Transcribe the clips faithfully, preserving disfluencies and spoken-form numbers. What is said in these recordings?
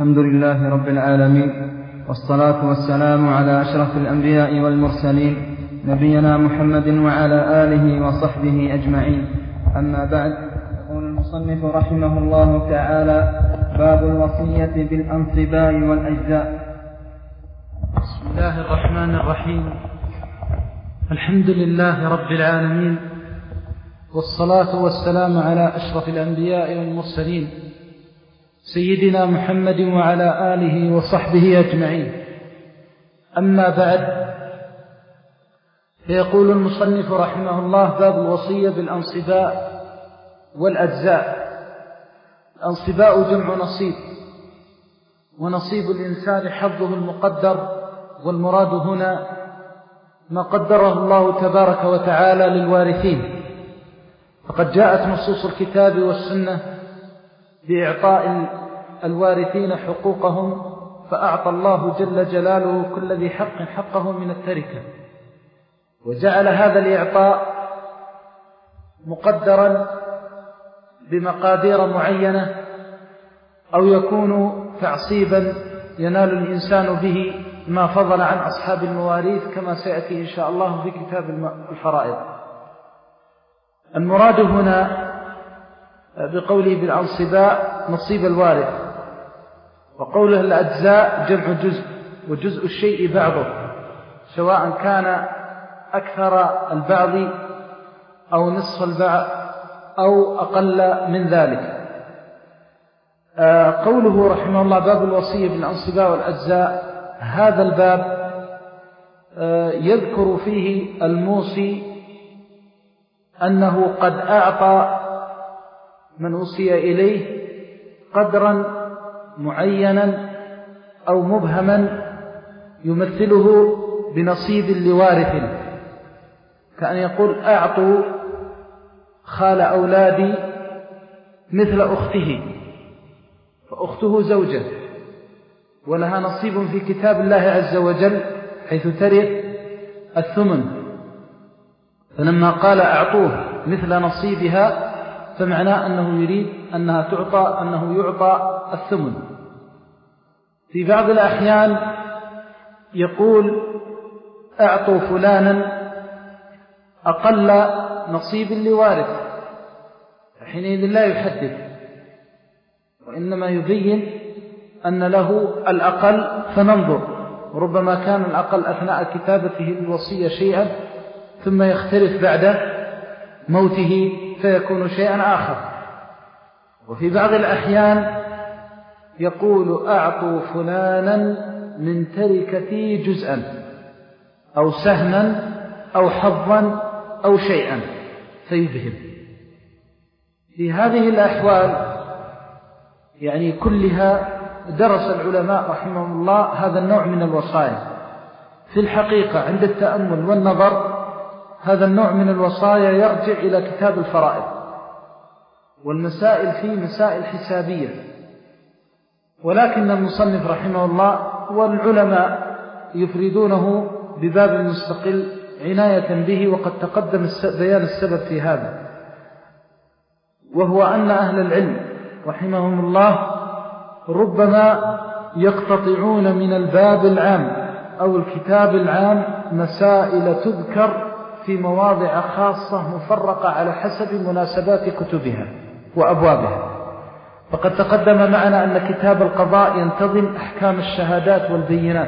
الحمد لله رب العالمين، والصلاة والسلام على أشرف الأنبياء والمرسلين، نبينا محمد وعلى آله وصحبه أجمعين. أما بعد، يقول المصنف رحمه الله تعالى: باب الوصية بالأنصباء والأجزاء. بسم الله الرحمن الرحيم. الحمد لله رب العالمين، والصلاة والسلام على أشرف الأنبياء والمرسلين، سيدنا محمد وعلى آله وصحبه أجمعين. أما بعد، فيقول المصنف رحمه الله: باب الوصية بالأنصباء والأجزاء. الأنصباء جمع نصيب، ونصيب الإنسان حظه المقدر، والمراد هنا ما قدره الله تبارك وتعالى للوارثين، فقد جاءت نصوص الكتاب والسنة بإعطاء الوارثين حقوقهم، فأعطى الله جل جلاله كل ذي حق حقه من التركة، وجعل هذا الإعطاء مقدرا بمقادير معينة، أو يكون تعصيبا ينال الإنسان به ما فضل عن أصحاب المواريث، كما سيأتي إن شاء الله في كتاب الفرائض. المراد هنا بقوله بالأنصباء نصيب الوارث، وقوله الأجزاء جمع جزء، وجزء الشيء بعضه، سواء كان أكثر البعض أو نصف البعض أو أقل من ذلك. قوله رحمه الله: باب الوصية بالأنصباء والأجزاء، هذا الباب يذكر فيه الموصي أنه قد أعطى من وصي إليه قدرا معينا أو مبهما يمثله بنصيب لوارث، كأن يقول: أعطوا خال أولادي مثل أخته، فأخته زوجة ولها نصيب في كتاب الله عز وجل حيث ترث الثمن، فلما قال أعطوه مثل نصيبها فمعناه أنه يريد أنها تعطى أنه يعطى الثمن. في بعض الأحيان يقول: أعطوا فلانا أقل نصيب لوارث، فحينئذ لا يحدد، وإنما يبين أن له الأقل فننظر، وربما كان الأقل أثناء كتابته الوصية شيئا ثم يختلف بعد موته فيكون شيئا آخر. وفي بعض الأحيان يقول: أعطوا فلانا من تركتي جزءا أو سهما أو حظا أو شيئا، فيبهم. في هذه الأحوال يعني كلها درس العلماء رحمهم الله هذا النوع من الوصايا. في الحقيقة عند التأمل والنظر هذا النوع من الوصايا يرجع إلى كتاب الفرائض، والمسائل فيه مسائل حسابية، ولكن المصنف رحمه الله والعلماء يفردونه بباب مستقل عناية به، وقد تقدم بيان السبب في هذا، وهو أن أهل العلم رحمهم الله ربما يقتطعون من الباب العام أو الكتاب العام مسائل تذكر في مواضع خاصة مفرقة على حسب مناسبات كتبها وأبوابها. فقد تقدم معنا أن كتاب القضاء ينتظم أحكام الشهادات والبينات،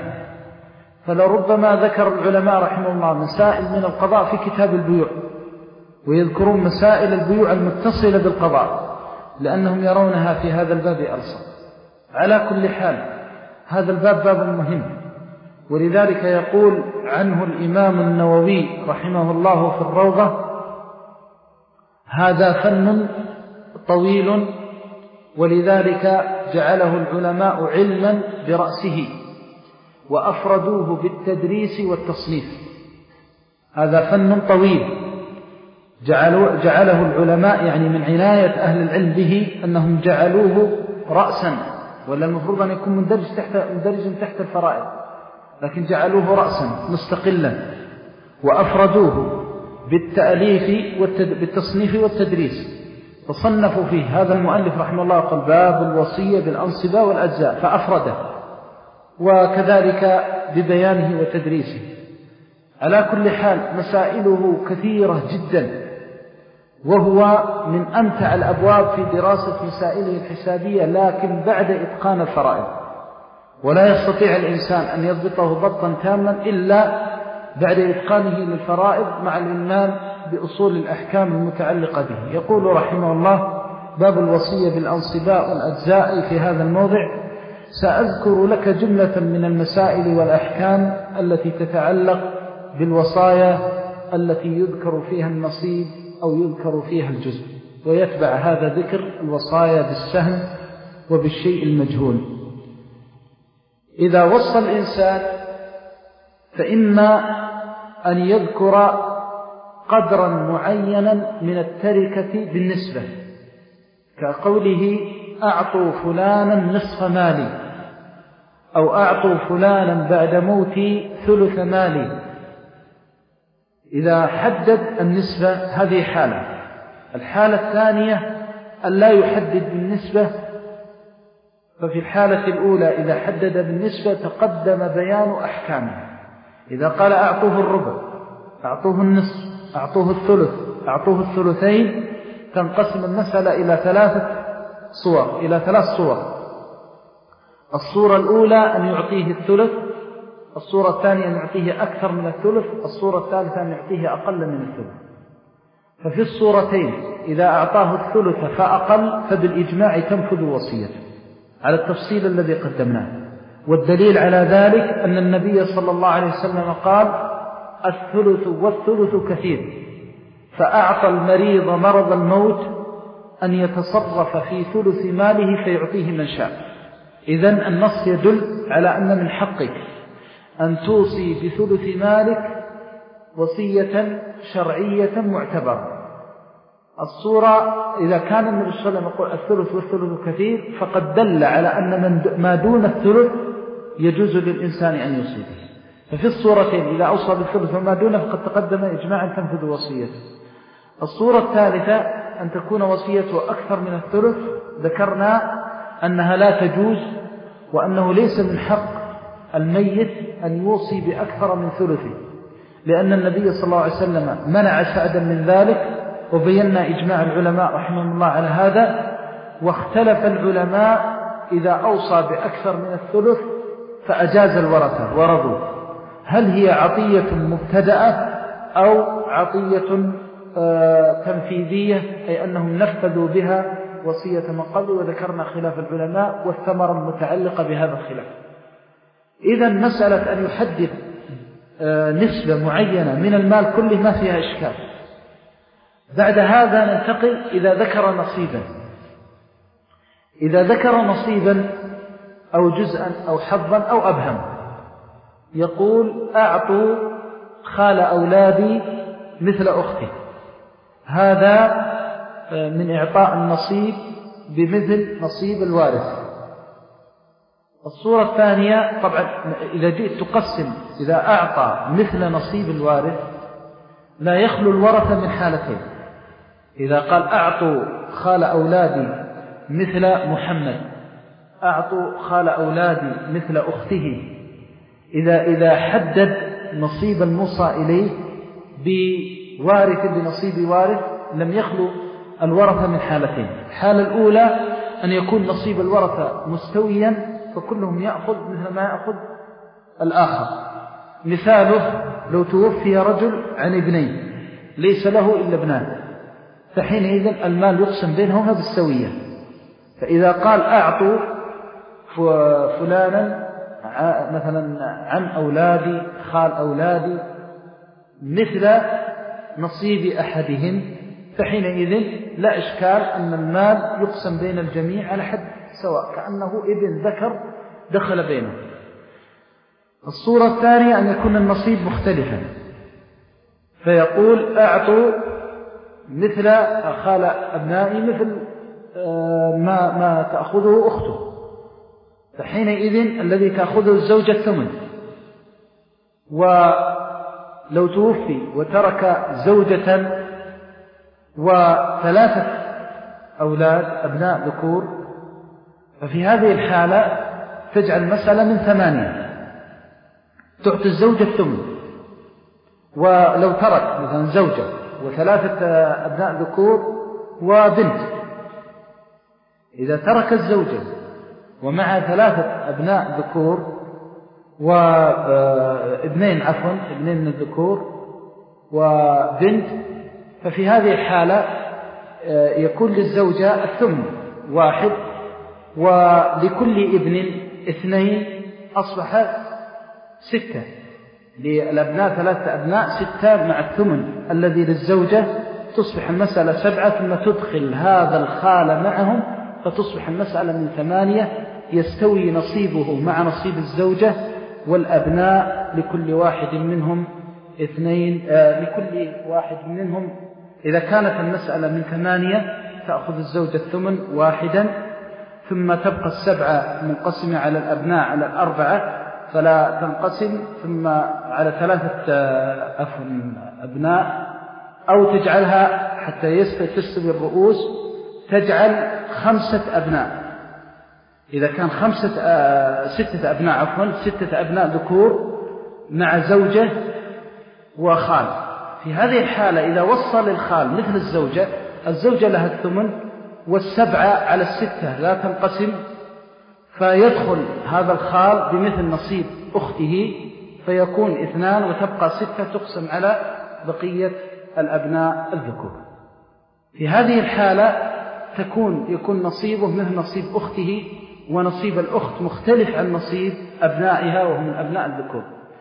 فلربما ذكر العلماء رحمه الله مسائل من القضاء في كتاب البيوع، ويذكرون مسائل البيوع المتصلة بالقضاء لأنهم يرونها في هذا الباب ألصق. على كل حال هذا الباب باب مهم، ولذلك يقول عنه الإمام النووي رحمه الله في الروضة: هذا فن طويل، ولذلك جعله العلماء علما برأسه وأفردوه بالتدريس والتصنيف. هذا فن طويل جعله العلماء، يعني من عناية أهل العلم به أنهم جعلوه رأسا، ولا المفروض أن يكون مندرج تحت, مندرج تحت الفرائض، لكن جعلوه رأسا مستقلا وأفردوه بالتأليف بالتصنيف والتدريس. فصنفوا فيه هذا المؤلف رحمه الله قال باب الوصية بالأنصبة والأجزاء فأفرده، وكذلك ببيانه وتدريسه. على كل حال مسائله كثيرة جدا، وهو من أمتع الأبواب في دراسة مسائله الحسابية، لكن بعد إتقان الفرائض، ولا يستطيع الإنسان أن يضبطه ضبطا تاما إلا بعد إتقانه للفرائض مع الإلمام بأصول الأحكام المتعلقة به. يقول رحمه الله باب الوصية بالأنصباء والأجزاء. في هذا الموضع سأذكر لك جملة من المسائل والأحكام التي تتعلق بالوصايا التي يذكر فيها النصيب أو يذكر فيها الجزء، ويتبع هذا ذكر الوصايا بالسهم وبالشيء المجهول. إذا وصى الإنسان فإما أن يذكر قدرا معينا من التركة بالنسبة، كقوله أعطوا فلانا نصف مالي، أو أعطوا فلانا بعد موتي ثلث مالي. إذا حدد النسبة هذه حالة. الحالة الثانية أن لا يحدد بالنسبة، ففي الحالة الأولى إذا حدد بالنسبة تقدم بيان أحكامه. إذا قال أعطوه الربع، أعطوه النصف، أعطوه الثلث، أعطوه الثلثين، تنقسم المسألة إلى ثلاثة صور إلى ثلاث صور. الصورة الأولى أن يعطيه الثلث، الصورة الثانية أن يعطيه أكثر من الثلث، الصورة الثالثة أن يعطيه أقل من الثلث. ففي الصورتين إذا أعطاه الثلث فأقل فبالإجماع تنفذ وصيته على التفصيل الذي قدمناه. والدليل على ذلك أن النبي صلى الله عليه وسلم قال الثلث والثلث كثير، فأعطى المريض مرض الموت أن يتصرف في ثلث ماله فيعطيه من شاء. إذن النص يدل على أن من حقك أن توصي بثلث مالك وصية شرعية معتبرة. الصورة إذا كان النبي صلى الله عليه وسلم يقول الثلث والثلث كثير، فقد دل على أن من ما دون الثلث يجوز للإنسان أن يوصي به. ففي الصورتين إذا أوصى بالثلث وما دونه فقد تقدم إجماعا تنفذ وصيته. الصورة الثالثة أن تكون وصيته أكثر من الثلث، ذكرنا أنها لا تجوز، وأنه ليس من حق الميت أن يوصي بأكثر من ثلثه، لأن النبي صلى الله عليه وسلم منع سعدا من ذلك، وبينا إجماع العلماء رحمهم الله على هذا. واختلف العلماء إذا أوصى بأكثر من الثلث فأجاز الورثة ورضوا، هل هي عطية مبتدأة أو عطية آه تنفيذية، أي أنهم نفذوا بها وصية من قبل. وذكرنا خلاف العلماء والثمرة المتعلقة بهذا الخلاف. إذن مسألة أن يحدد آه نسبة معينة من المال كله ما فيها إشكال. بعد هذا ننتقل إذا ذكر نصيبا. إذا ذكر نصيبا أو جزءا أو حظا أو أبهم، يقول أعطوا خال أولادي مثل أختي. هذا من إعطاء النصيب بمثل نصيب الوارث. الصورة الثانية طبعا إذا جئت تقسم، إذا أعطى مثل نصيب الوارث لا يخلو الورثة من حالتين. إذا قال أعطوا خال أولادي مثل محمد، أعطوا خال أولادي مثل أخته، إذا إذا حدد نصيب الموصى إليه بوارث بنصيب وارث لم يخلو الورثة من حالتين. الحالة الأولى أن يكون نصيب الورثة مستويا، فكلهم يأخذ مثل ما يأخذ الآخر. مثاله لو توفي رجل عن ابنين ليس له إلا ابنان، فحينئذ المال يقسم بينهما بالسوية. فإذا قال أعطوا فلانا مثلا عن أولادي خال أولادي مثل نصيب أحدهم، فحينئذ لا إشكال أن المال يقسم بين الجميع على حد سواء، كأنه ابن ذكر دخل بينه. الصورة الثانية أن يكون النصيب مختلفا، فيقول أعطوا مثل خال أبنائي مثل ما, ما تأخذه أخته، فحينئذ الذي تأخذه الزوجة الثمن. ولو توفي وترك زوجة وثلاثة أولاد أبناء ذكور، ففي هذه الحالة تجعل المسألة من ثمانية، تعطي الزوجة الثمن. ولو ترك مثلا زوجة وثلاثة أبناء ذكور وبنت، إذا ترك الزوجة ومع ثلاثة أبناء ذكور وابنين عفوا ابنين من الذكور وبنت، ففي هذه الحالة يكون للزوجة الثمن واحد، ولكل ابن اثنين، أصبح ستة. للأبناء ثلاثة أبناء ستة مع الثمن الذي للزوجة، تصبح المسألة سبعة، ثم تدخل هذا الخال معهم فتصبح المسألة من ثمانية، يستوي نصيبه مع نصيب الزوجة، والأبناء لكل واحد منهم اثنين، آه لكل واحد منهم إذا كانت المسألة من ثمانية تأخذ الزوجة الثمن واحدا، ثم تبقى السبعة منقسمة على الأبناء على الأربعة فلا تنقسم، ثم على ثلاثة أبناء، أو تجعلها حتى تستوي الرؤوس تجعل خمسة أبناء. إذا كان خمسة ستة أبناء عفوا ستة أبناء ذكور مع زوجة وخال، في هذه الحالة إذا وصل الخال مثل الزوجة، الزوجة لها الثمن والسبعة على الستة لا تنقسم، فيدخل هذا الخال بمثل نصيب أخته فيكون اثنان، وتبقى ستة تقسم على بقية الأبناء الذكور. في هذه الحالة تكون يكون نصيبه مثل نصيب أخته، ونصيب الأخت مختلف عن نصيب أبنائها وهم الأبناء الذكور.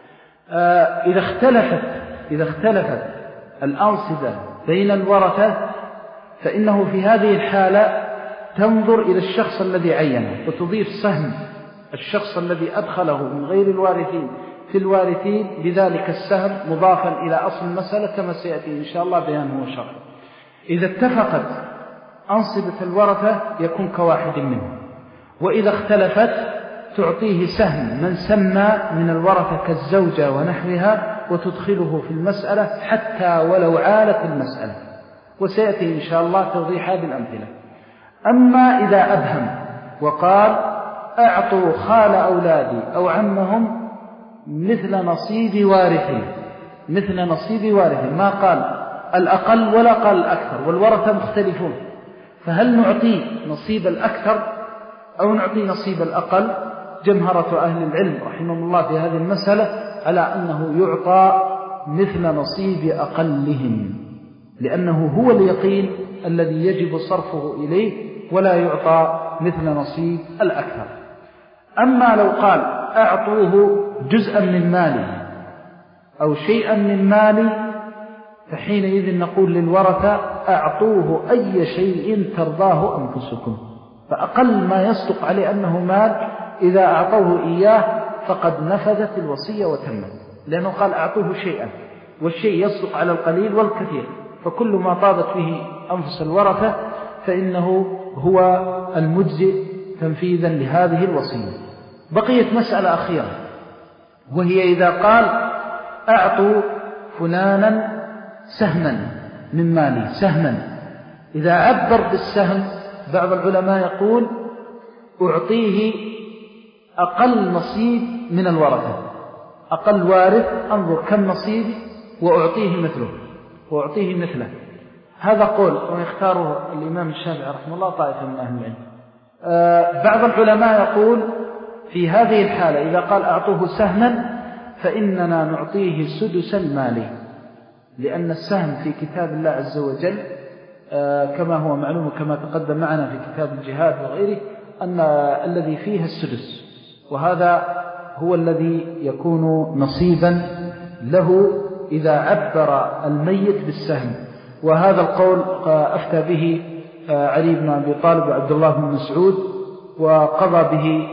آه إذا اختلفت إذا اختلفت الأنصبة بين الورثة، فإنه في هذه الحالة تنظر إلى الشخص الذي عينه، وتضيف سهم الشخص الذي أدخله من غير الوارثين في الوارثين بذلك السهم مضافا إلى أصل المسألة كما سيأتي إن شاء الله بيانه وشرحه. إذا اتفقت أنصبة الورثة يكون كواحد منهم، وإذا اختلفت تعطيه سهم من سمى من الورثة كالزوجة ونحوها، وتدخله في المسألة حتى ولو عالت المسألة، وسيأتي إن شاء الله توضيحها بالأمثلة. أما إذا أبهم وقال أعطوا خال أولادي أو عمهم مثل نصيب وارثي مثل نصيب وارثي ما قال الأقل ولا قال الأكثر، والورثة مختلفون، فهل نعطي نصيب الأكثر أو نعطي نصيب الأقل؟ جمهرة أهل العلم رحمه الله في هذه المسألة على أنه يعطى مثل نصيب أقلهم، لأنه هو اليقين الذي يجب صرفه إليه، ولا يعطى مثل نصيب الأكثر. أما لو قال أعطوه جزءا من مالي أو شيئا من مالي، فحينئذ نقول للورثة أعطوه أي شيء ترضاه أنفسكم، فأقل ما يصدق عليه أنه مال إذا أعطوه إياه فقد نفذت الوصية وتمت، لأنه قال أعطوه شيئا، والشيء يصدق على القليل والكثير، فكل ما طابت به أنفس الورثة فإنه هو المجزئ تنفيذا لهذه الوصية. بقيت مسألة أخيرة، وهي إذا قال أعطوا فلانا سهما من مالي سهما، إذا عبر بالسهم بعض العلماء يقول أعطيه أقل نصيب من الورثة، أقل وارث أنظر كم نصيب وأعطيه مثله وأعطيه مثله. هذا قول ويختاره الإمام الشافعي رحمه الله طائفة من أهل العلم. آه بعض العلماء يقول في هذه الحالة إذا قال أعطوه سهما فإننا نعطيه سدس المال، لأن السهم في كتاب الله عز وجل آه كما هو معلوم كما تقدم معنا في كتاب الجهاد وغيره أن الذي فيه السدس، وهذا هو الذي يكون نصيبا له إذا عبر الميت بالسهم. وهذا القول أفتى به علي بن أبي طالب وعبد الله بن مسعود، وقضى به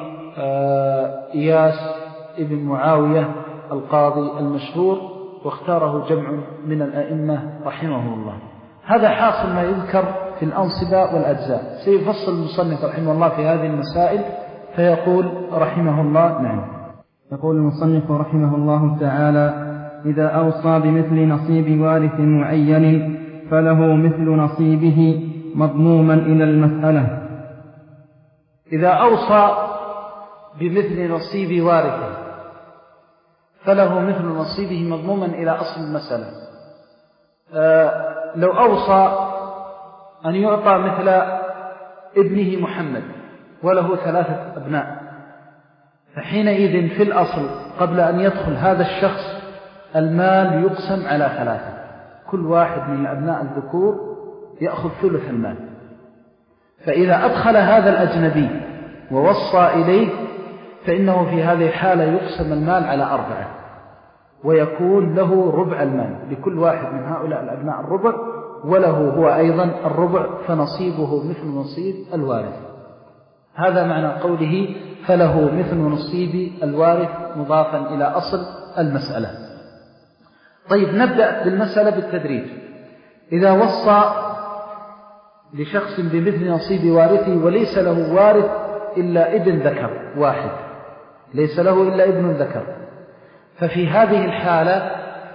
إياس ابن معاوية القاضي المشهور، واختاره جمع من الأئمة رحمه الله. هذا حاصل ما يذكر في الأنصبة والأجزاء. سيفصل المصنف رحمه الله في هذه المسائل فيقول رحمه الله نعم. يقول المصنف رحمه الله تعالى: إذا أوصى بمثل نصيب وارث معين فله مثل نصيبه مضموما إلى المسألة. إذا أوصى بمثل نصيب وارثه فله مثل نصيبه مضموما إلى أصل المسألة. آه لو أوصى أن يعطى مثل ابنه محمد وله ثلاثة أبناء، فحينئذ في الأصل قبل أن يدخل هذا الشخص المال يقسم على ثلاثة، كل واحد من الأبناء الذكور يأخذ ثلث المال. فإذا أدخل هذا الأجنبي ووصى إليه فإنه في هذه الحالة يقسم المال على أربعة، ويكون له ربع المال، لكل واحد من هؤلاء الأبناء الربع، وله هو أيضا الربع، فنصيبه مثل نصيب الوارث. هذا معنى قوله فله مثل نصيب الوارث مضافا إلى أصل المسألة. طيب نبدأ بالمسألة بالتدريج. إذا وصى لشخص بمثل نصيب وارثه وليس له وارث إلا ابن ذكر واحد، ليس له إلا ابن ذكر، ففي هذه الحالة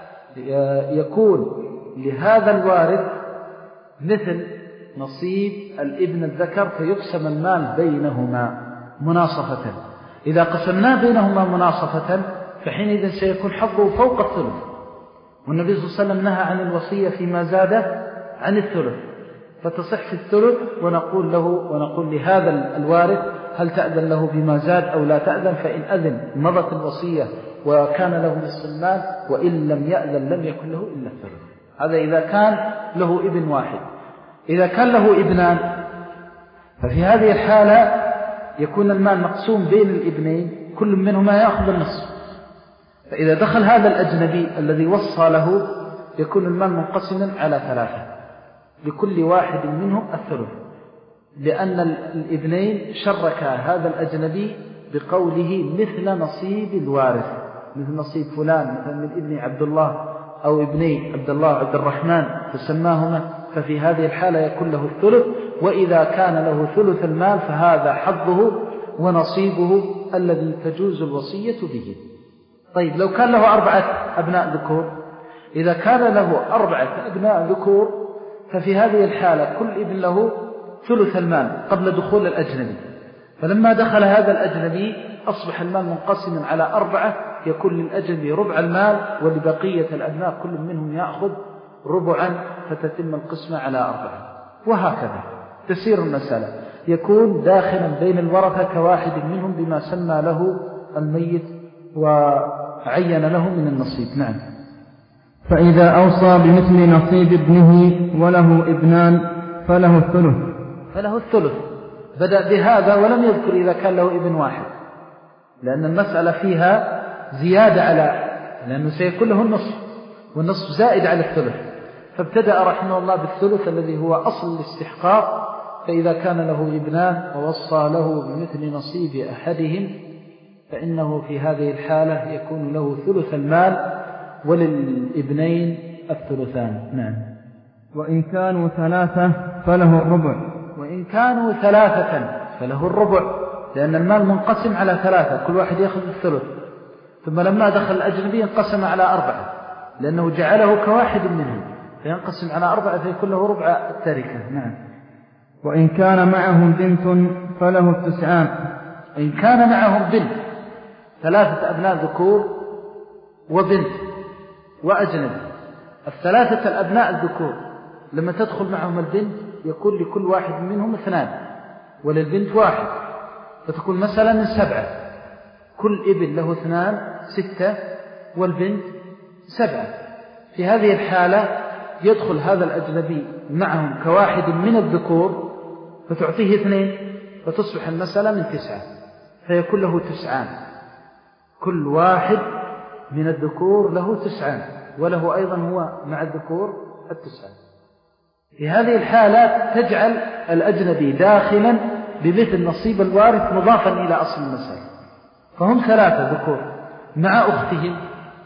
يكون لهذا الوارث مثل نصيب الابن الذكر، فيقسم المال بينهما مناصفة. إذا قسمناه بينهما مناصفة فحينئذ سيكون حظه فوق الثلث، والنبي صلى الله عليه وسلم نهى عن الوصية فيما زاد عن الثلث، فتصح في الثلث، ونقول له ونقول لهذا الوارث هل تأذن له بما زاد أو لا تأذن؟ فإن أذن مضت الوصية وكان له نصف المال، وإن لم يأذن لم يكن له إلا الثلث. هذا إذا كان له ابن واحد. إذا كان له ابنان ففي هذه الحالة يكون المال مقسوم بين الابنين، كل منهما يأخذ النصف. فإذا دخل هذا الأجنبي الذي وصى له يكون المال منقسما على ثلاثة، لكل واحد منهم الثلث، لأن الابنين شركا هذا الأجنبي بقوله مثل نصيب الوارث، مثل نصيب فلان، مثل من ابن عبد الله أو ابني عبد الله عبد الرحمن فسماهما، ففي هذه الحالة يكون له الثلث. وإذا كان له ثلث المال فهذا حظه ونصيبه الذي تجوز الوصية به. طيب لو كان له أربعة أبناء ذكور، إذا كان له أربعة أبناء ذكور ففي هذه الحالة كل ابن له ثلث المال قبل دخول الأجنبي، فلما دخل هذا الأجنبي أصبح المال منقسما على أربعة، يكون للأجنبي ربع المال، ولبقية الأبناء كل منهم يأخذ ربعا، فتتم القسمة على أربعة. وهكذا تسير المسألة، يكون داخلا بين الورثة كواحد منهم بما سمى له الميت وعين له من النصيب. نعم. فإذا أوصى بمثل نصيب ابنه وله ابنان فله الثلث فله الثلث بدأ بهذا ولم يذكر إذا كان له ابن واحد، لأن المسألة فيها زيادة على، لأنه سيكون له النصف، والنصف زائد على الثلث، فابتدأ رحمه الله بالثلث الذي هو أصل الاستحقاق. فإذا كان له ابنان ووصى له بمثل نصيب أحدهم فإنه في هذه الحالة يكون له ثلث المال، وللابنين الثلثان. نعم. وإن كانوا ثلاثة فله الربع وإن كانوا ثلاثة فله الربع، لأن المال منقسم على ثلاثة، كل واحد يأخذ الثلث. ثم لما دخل الأجنبي انقسم على أربعة، لأنه جعله كواحد منهم، فينقسم على أربعة فيكون له ربع التركة. نعم. وإن كان معهم بنت فله التسعان. وإن كان معهم بنت، ثلاثة أبناء ذكور وبنت وأجنبي، الثلاثة الأبناء الذكور لما تدخل معهم البنت يكون لكل واحد منهم اثنان، وللبنت واحد، فتكون مثلا من سبعة، كل ابن له اثنان ستة، والبنت سبعة. في هذه الحالة يدخل هذا الأجنبي معهم كواحد من الذكور فتعطيه اثنين، فتصبح المسألة من تسعة، فيكون له تسعان، كل واحد من الذكور له تسعان، وله أيضا هو مع الذكور التسعان. في هذه الحالة تجعل الأجنبي داخلا بمثل نصيب الوارث مضافا إلى أصل المسألة، فهم ثلاثة ذكور مع أختهم،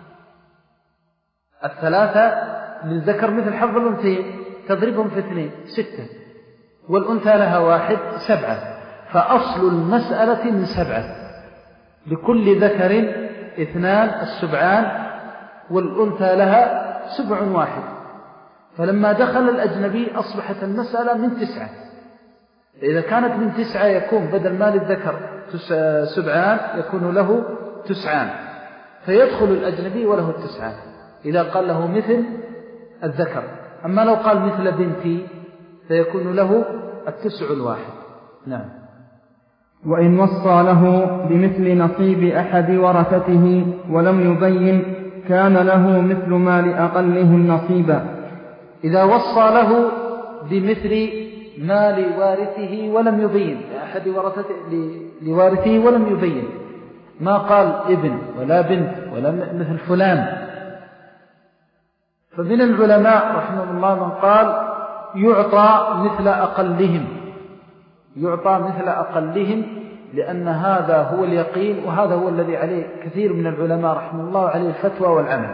الثلاثة للذكر مثل حظ الأنثيين، تضربهم في اثنين ستة، والأنثى لها واحد سبعة، فأصل المسألة من سبعة، لكل ذكر اثنان السبعان، والأنثى لها سبع واحد. فلما دخل الأجنبي أصبحت المسألة من تسعة. إذا كانت من تسعة يكون بدل مال الذكر سبعان يكون له تسعان، فيدخل الأجنبي وله التسعان إذا قال له مثل الذكر. أما لو قال مثل بنتي فيكون له التسع الواحد. نعم. وإن وصى له بمثل نصيب أحد ورثته ولم يبين كان له مثل ما لأقلهم نصيبا. إذا وصى له بمثل ما لوارثه ولم يبين أحد ورثته لوارثه ولم يبين، ما قال ابن ولا بنت ولا مثل فلان. فمن العلماء رحمه الله من قال يعطى مثل أقلهم، يعطى مثل أقلهم، لأن هذا هو اليقين، وهذا هو الذي عليه كثير من العلماء رحمه الله عليه الفتوى والعمل،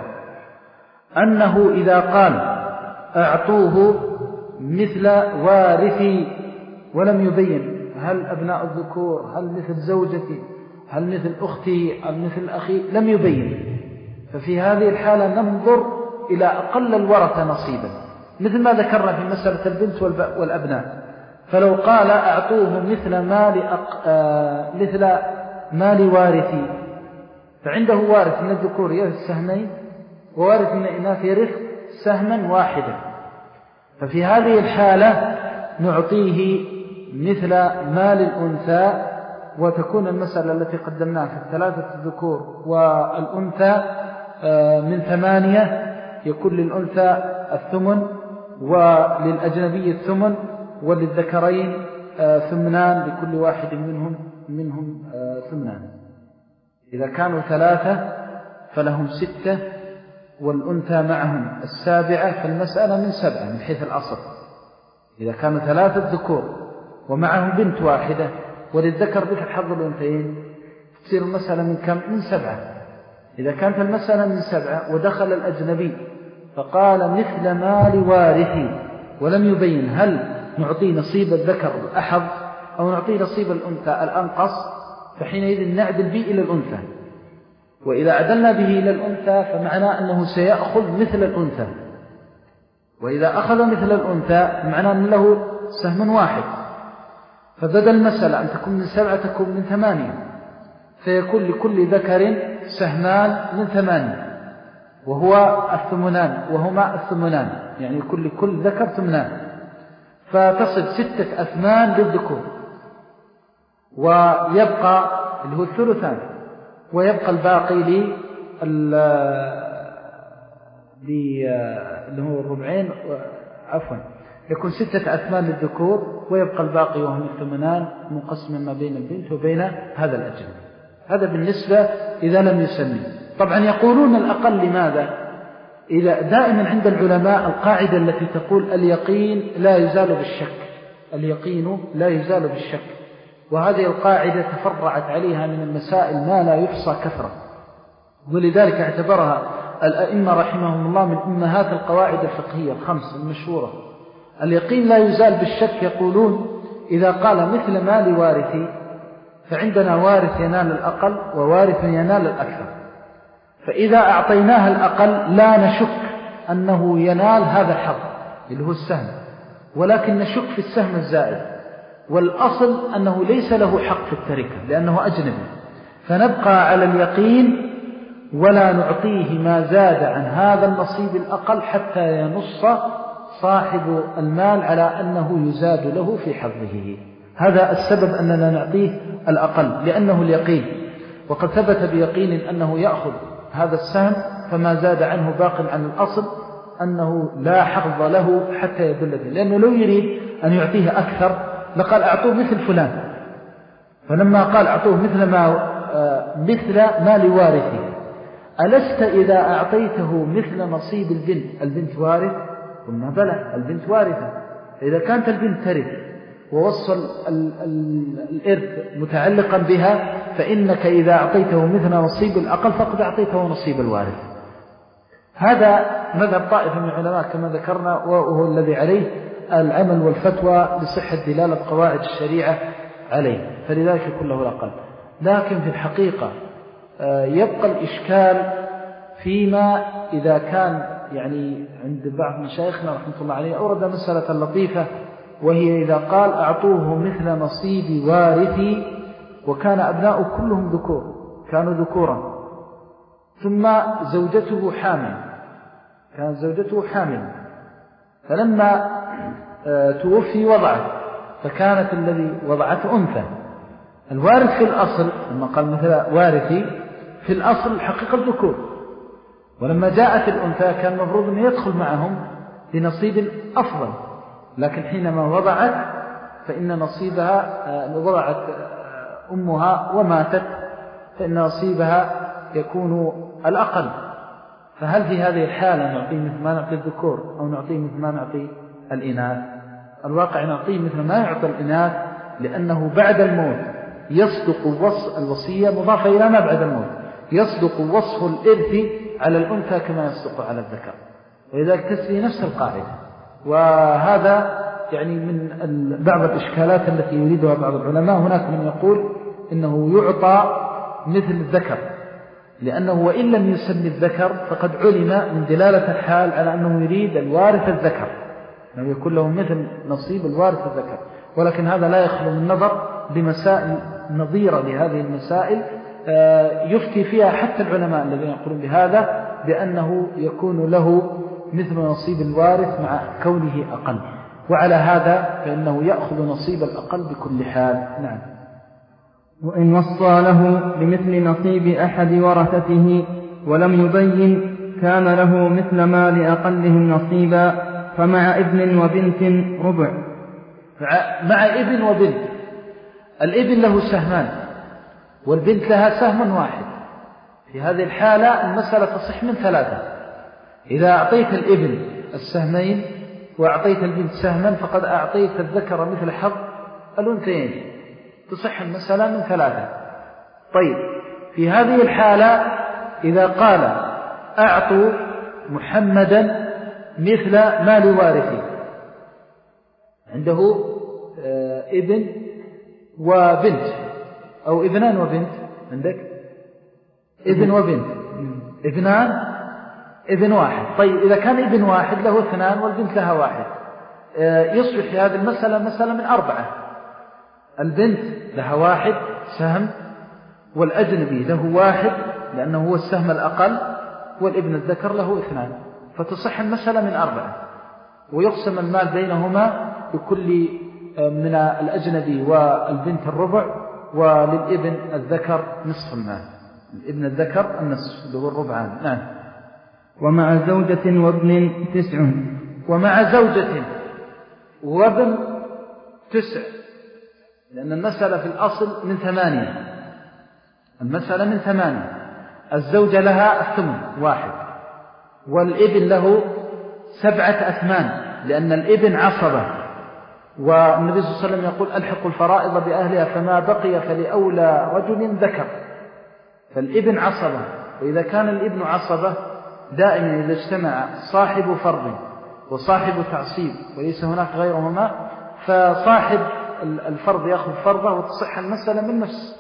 أنه إذا قال أعطوه مثل وارثي ولم يبين هل أبناء الذكور، هل مثل زوجتي، هل مثل أختي، هل مثل أخي، لم يبين، ففي هذه الحالة ننظر إلى أقل الورثة نصيبا، مثل ما ذكرنا في مسألة البنت والأبناء. فلو قال أعطوه مثل ما لأق... آه... مثل ما لوارثي، فعنده وارث من الذكور يرث سهمين ووارث من الإناث يرث سهما واحدا، ففي هذه الحالة نعطيه مثل ما للأنثى، وتكون المسألة التي قدمناها في الثلاثة الذكور والأنثى من ثمانية، يكون للأنثى الثمن وللأجنبي الثمن وللذكرين ثمنان لكل واحد منهم منهم ثمنان. إذا كانوا ثلاثة فلهم ستة والأنثى معهم السابعة، فالمسألة من سبعة من حيث الأصل. إذا كانوا ثلاثة ذكور ومعهم بنت واحدة وللذكر مثل حظ الأنثيين تصير المسألة من كم؟ من سبعة. إذا كانت المسألة من سبعة ودخل الأجنبي فقال مثل ما لوارثي ولم يبين هل نعطي نصيب الذكر الأحظ أو نعطي نصيب الأنثى الأنقص، فحينئذ نعدل به إلى الأنثى. وإذا عدلنا به إلى الأنثى فمعنى أنه سيأخذ مثل الأنثى، وإذا أخذ مثل الأنثى معنى أن له سهم واحد، فبدل المسألة أن تكون من سبعة تكون من ثمانية، فيكون لكل ذكر سهمان من ثمانية وهو الثمنان وهما الثمنان، يعني كل كل ذكر ثمنان، فتصل ستة أثمان للذكور، ويبقى اللي هو الثلثان، ويبقى الباقي لي اللي هو الربعين، عفوا يكون ستة أثمان للذكور ويبقى الباقي وهم الثمنان مقسما ما بين البنت وبين هذا الأجنبي. هذا بالنسبة إذا لم يسمي. طبعا يقولون الأقل لماذا؟ إذا دائما عند العلماء القاعدة التي تقول اليقين لا يزال بالشك، اليقين لا يزال بالشك، وهذه القاعدة تفرعت عليها من المسائل ما لا يحصى كثرة، ولذلك اعتبرها الأئمة رحمهم الله من أمهات القواعد الفقهية الخمس المشهورة. اليقين لا يزال بالشك، يقولون إذا قال مثل ما لوارثي فعندنا وارث ينال الأقل ووارث ينال الأكثر، فإذا أعطيناها الأقل لا نشك أنه ينال هذا الحظ اللي هو السهم، ولكن نشك في السهم الزائد، والأصل أنه ليس له حق في التركة لأنه أجنبي، فنبقى على اليقين ولا نعطيه ما زاد عن هذا النصيب الأقل حتى ينص صاحب المال على أنه يزاد له في حظه. هذا السبب أننا نعطيه الأقل لأنه اليقين، وقد ثبت بيقين أنه يأخذ هذا السهم فما زاد عنه باق عن الأصل أنه لا حظ له حتى يدل به، لأنه لو يريد أن يعطيه أكثر لقال أعطوه مثل فلان، فلما قال أعطوه مثل ما مثل ما لوارثه، ألست إذا أعطيته مثل نصيب البنت البنت وارث؟ قلنا بلى البنت وارثة، إذا كانت البنت ترث ووصل الإرث متعلقا بها فإنك إذا أعطيته مثل نصيب الأقل فقد أعطيته نصيب الوارث. هذا مذهب طائفة من العلماء كما ذكرنا، وهو الذي عليه العمل والفتوى لصحة دلالة قواعد الشريعة عليه، فلذلك يكون له الأقل. لكن في الحقيقة يبقى الإشكال فيما إذا كان يعني عند بعض مشايخنا رحمة الله عليه أورد مسألة لطيفة، وهي إذا قال أعطوه مثل نصيب وارثي، وكان أبناء كلهم ذكور، كانوا ذكورا، ثم زوجته حامل، كانت زوجته حامل، فلما توفي وضعت، فكانت الذي وضعته أنثى. الوارث في الأصل لما قال مثل وارثي في الأصل الحقيقة الذكور، ولما جاءت الأنثى كان المفروض أن يدخل معهم بنصيب أفضل، لكن حينما وضعت فإن نصيبها وضعت أمها وماتت، فإن نصيبها يكون الأقل. فهل في هذه الحالة نعطيه مثل ما نعطي الذكور أو نعطيه مثل ما نعطي الإناث؟ الواقع نعطيه مثل ما يعطي الإناث، لأنه بعد الموت يصدق وصف الوصية مضافة إلى ما بعد الموت، يصدق وصف الإرث على الأنثى كما يصدق على الذكر، ولذلك تسري نفس القاعدة. وهذا يعني من بعض الإشكالات التي يريدها بعض العلماء. هناك من يقول إنه يعطى مثل الذكر، لأنه وإن لم يسمي الذكر فقد علم من دلالة الحال على أنه يريد الوارث الذكر، أنه يكون له مثل نصيب الوارث الذكر، ولكن هذا لا يخلو من نظر بمسائل نظيرة لهذه المسائل يفتي فيها حتى العلماء الذين يقولون بهذا بأنه يكون له مثل نصيب الوارث مع كونه أقل، وعلى هذا فإنه يأخذ نصيب الأقل بكل حال. نعم. وإن وصى له بمثل نصيب أحد ورثته ولم يبين كان له مثل ما لأقلهم نصيبا، فمع ابن وبنت ربع. مع ابن وبنت، الابن له سهمان والبنت لها سهم واحد. في هذه الحالة المسألة تصح من ثلاثة: إذا أعطيت الابن السهمين وأعطيت البنت سهما فقد أعطيت الذكر مثل حظ الأنثيين، تصح المسألة من ثلاثة. طيب، في هذه الحالة إذا قال أعطوا محمدا مثل مال وارثي، عنده ابن وبنت أو ابنان وبنت، عندك ابن وبنت، ابنان ابن واحد. طيب، إذا كان ابن واحد له اثنان والبنت لها واحد، يصبح في هذه المسألة مسألة من أربعة: البنت لها واحد سهم، والأجنبي له واحد لأنه هو السهم الأقل، والابن الذكر له اثنان، فتصح المسألة من أربعة، ويقسم المال بينهما بكل من الأجنبي والبنت الربع، وللابن الذكر نصف المال، الابن الذكر النصف اللي هو الربعان. نعم. ومع زوجة وابن تسع. ومع زوجة وابن تسع، لأن المسألة في الأصل من ثمانية، المسألة من ثمانية. الزوجة لها الثمن واحد، والابن له سبعة أثمان، لأن الابن عصبة، والنبي صلى الله عليه وسلم يقول ألحقوا الفرائض بأهلها فما بقي فلأولى رجل ذكر. فالابن عصبة، وإذا كان الابن عصبة دائما إذا اجتمع صاحب فرض وصاحب تعصيب وليس هناك غيرهما، فصاحب الفرض يأخذ فرضه وتصح المسألة من نفس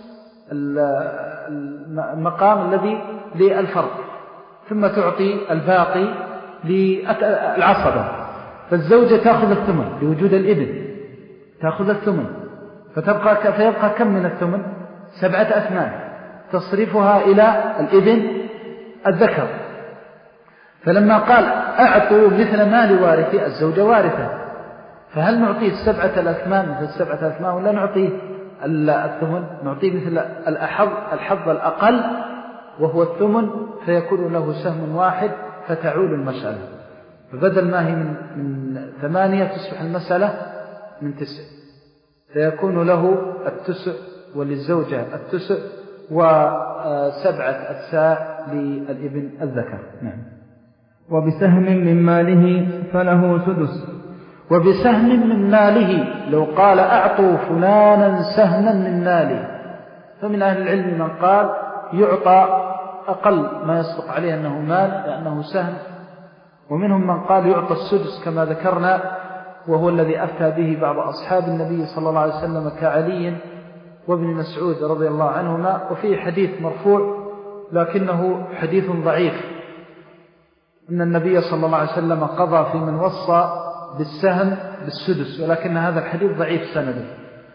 المقام الذي للفرض، ثم تعطي الباقي للعصبة. فالزوجة تأخذ الثمن لوجود الابن، تأخذ الثمن، فتبقى فيبقى كم من الثمن؟ سبعة أثمان، تصرفها إلى الابن الذكر. فلما قال أعطوا مثل مال وارثي، الزوجة وارثة، فهل نعطيه السبعة الأثمان مثل السبعة الأثمان ولا نعطيه الثمن؟ نعطيه مثل الأحظ الحظ الأقل وهو الثمن، فيكون له سهم واحد فتعول المسألة. فبدل ما هي من, من ثمانية تصبح المسألة من تسع، فيكون له التسع وللزوجة التسع وسبعة أتساع للابن الذكر. نعم. وبسهم من ماله فله سدس. وبسهم من ماله، لو قال أعطوا فلانا سهما من ماله، فمن أهل العلم من قال يعطى أقل ما يصدق عليه أنه مال لأنه سهم، ومنهم من قال يعطى السدس كما ذكرنا، وهو الذي أفتى به بعض أصحاب النبي صلى الله عليه وسلم كعلي وابن مسعود رضي الله عنهما. وفيه حديث مرفوع لكنه حديث ضعيف، أن النبي صلى الله عليه وسلم قضى في من وصى بالسهم بالسدس، ولكن هذا الحديث ضعيف سنده،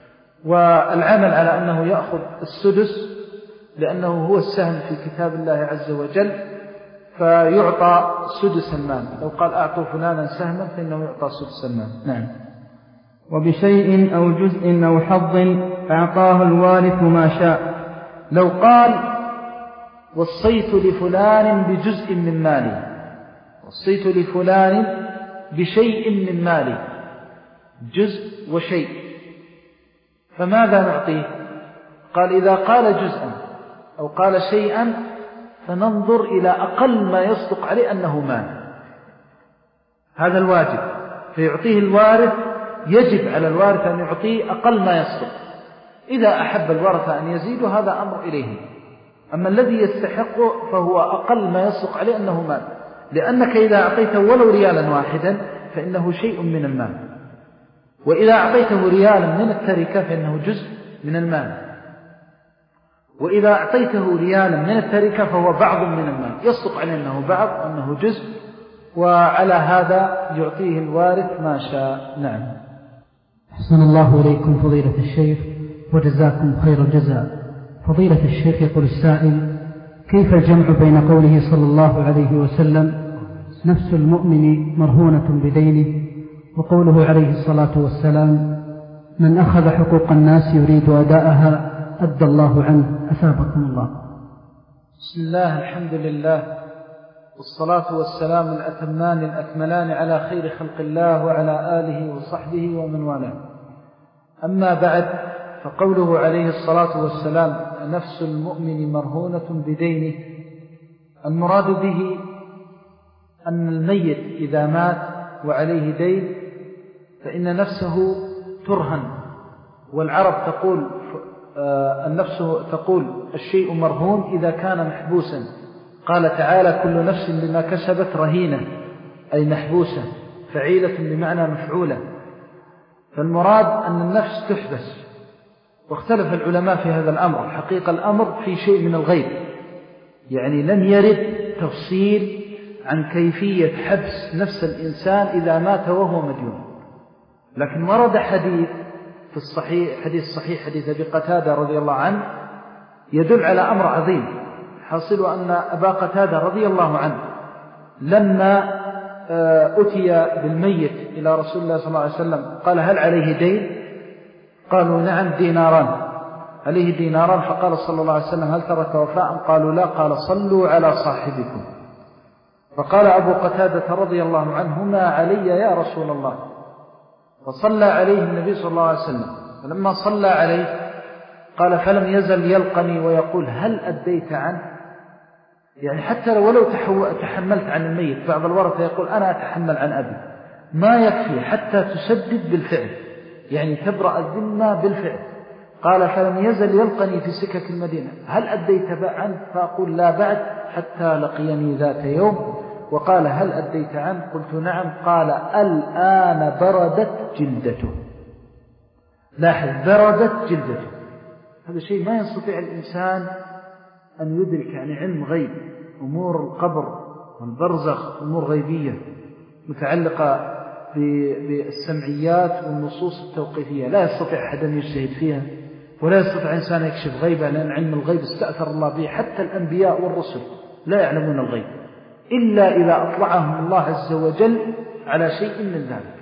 والعمل على أنه يأخذ السدس لأنه هو السهم في كتاب الله عز وجل، فيعطى سدس المال. لو قال أعطوا فلانا سهما فإنه يعطى سدس المال. نعم. وبشيء أو جزء أو حظ أعطاه الوارث ما شاء. لو قال وصيت لفلان بجزء من مالي، وصيت لفلان بشيء من مالي، جزء وشيء، فماذا نعطيه؟ قال إذا قال جزءا أو قال شيئا فننظر إلى أقل ما يصدق عليه أنه مال، هذا الواجب، فيعطيه الوارث، يجب على الوارث أن يعطيه أقل ما يصدق. إذا أحب الورثة أن يزيدوا هذا أمر إليه، أما الذي يستحقه فهو أقل ما يصدق عليه أنه مال، لأنك إذا أعطيته ولو ريالا واحدا فإنه شيء من المال، وإذا أعطيته ريالا من التركة فإنه جزء من المال، وإذا أعطيته ريالا من التركة فهو بعض من المال، يصدق عليه أنه بعض وأنه جزء، وعلى هذا يعطيه الوارث ما شاء. نعم. أحسن الله إليكم فضيلة الشيخ وجزاكم خير الجزاء. فضيلة الشيخ يقول السائل: كيف الجمع بين قوله صلى الله عليه وسلم نفس المؤمن مرهونة بدينه، وقوله عليه الصلاة والسلام من أخذ حقوق الناس يريد أداءها أدى الله عنه أثابكم الله؟ بسم الله، الحمد لله، والصلاة والسلام الأتمان الأكملان على خير خلق الله وعلى آله وصحبه ومن والاه. أما بعد، فقوله عليه الصلاة والسلام نفس المؤمن مرهونة بدينه، المراد به أن الميت إذا مات وعليه دين فإن نفسه ترهن، والعرب تقول النفس تقول الشيء مرهون إذا كان محبوسا. قال تعالى كل نفس بما كسبت رهينة، أي محبوسة، فعيلة بمعنى مفعولة. فالمراد أن النفس تحبس، واختلف العلماء في هذا الأمر. حقيقة الأمر في شيء من الغيب، يعني لم يرد تفصيل عن كيفية حبس نفس الإنسان إذا مات وهو مديون، لكن ورد حديث في الصحيح، حديث صحيح، حديث أبي قتادة رضي الله عنه، يدل على أمر عظيم. حاصل أن أبا قتادة رضي الله عنه لما أتي بالميت إلى رسول الله صلى الله عليه وسلم قال هل عليه دين؟ قالوا نعم ديناران، عليه ديناران. فقال صلى الله عليه وسلم هل ترك وفاء؟ قالوا لا. قال صلوا على صاحبكم. فقال أبو قتادة رضي الله عنه ما علي يا رسول الله؟ فصلى عليه النبي صلى الله عليه وسلم، فلما صلى عليه قال فلم يزل يلقني ويقول هل أديت عنه؟ يعني حتى ولو تحملت عن الميت، بعض الورثة يقول أنا أتحمل عن أبي، ما يكفي حتى تسدد بالفعل، يعني تبرأ الذمة بالفعل. قال فلم يزل يلقني في سكك المدينة هل أديت عنه؟ فأقول لا بعد، حتى لقيني ذات يوم وقال هل أديت عنه؟ قلت نعم. قال الآن بردت جلدته. لاحظ، بردت جلدته، هذا شيء ما يستطيع الإنسان أن يدرك، يعني علم غيب، أمور القبر والبرزخ أمور غيبية متعلقة بالسمعيات والنصوص التوقيفية، لا يستطيع أحد أن يجتهد فيها، ولا يستطيع إنسان يكشف غيبة، لأن علم الغيب استأثر الله به. حتى الأنبياء والرسل لا يعلمون الغيب إلا إذا أطلعهم الله عز وجل على شيء من ذلك.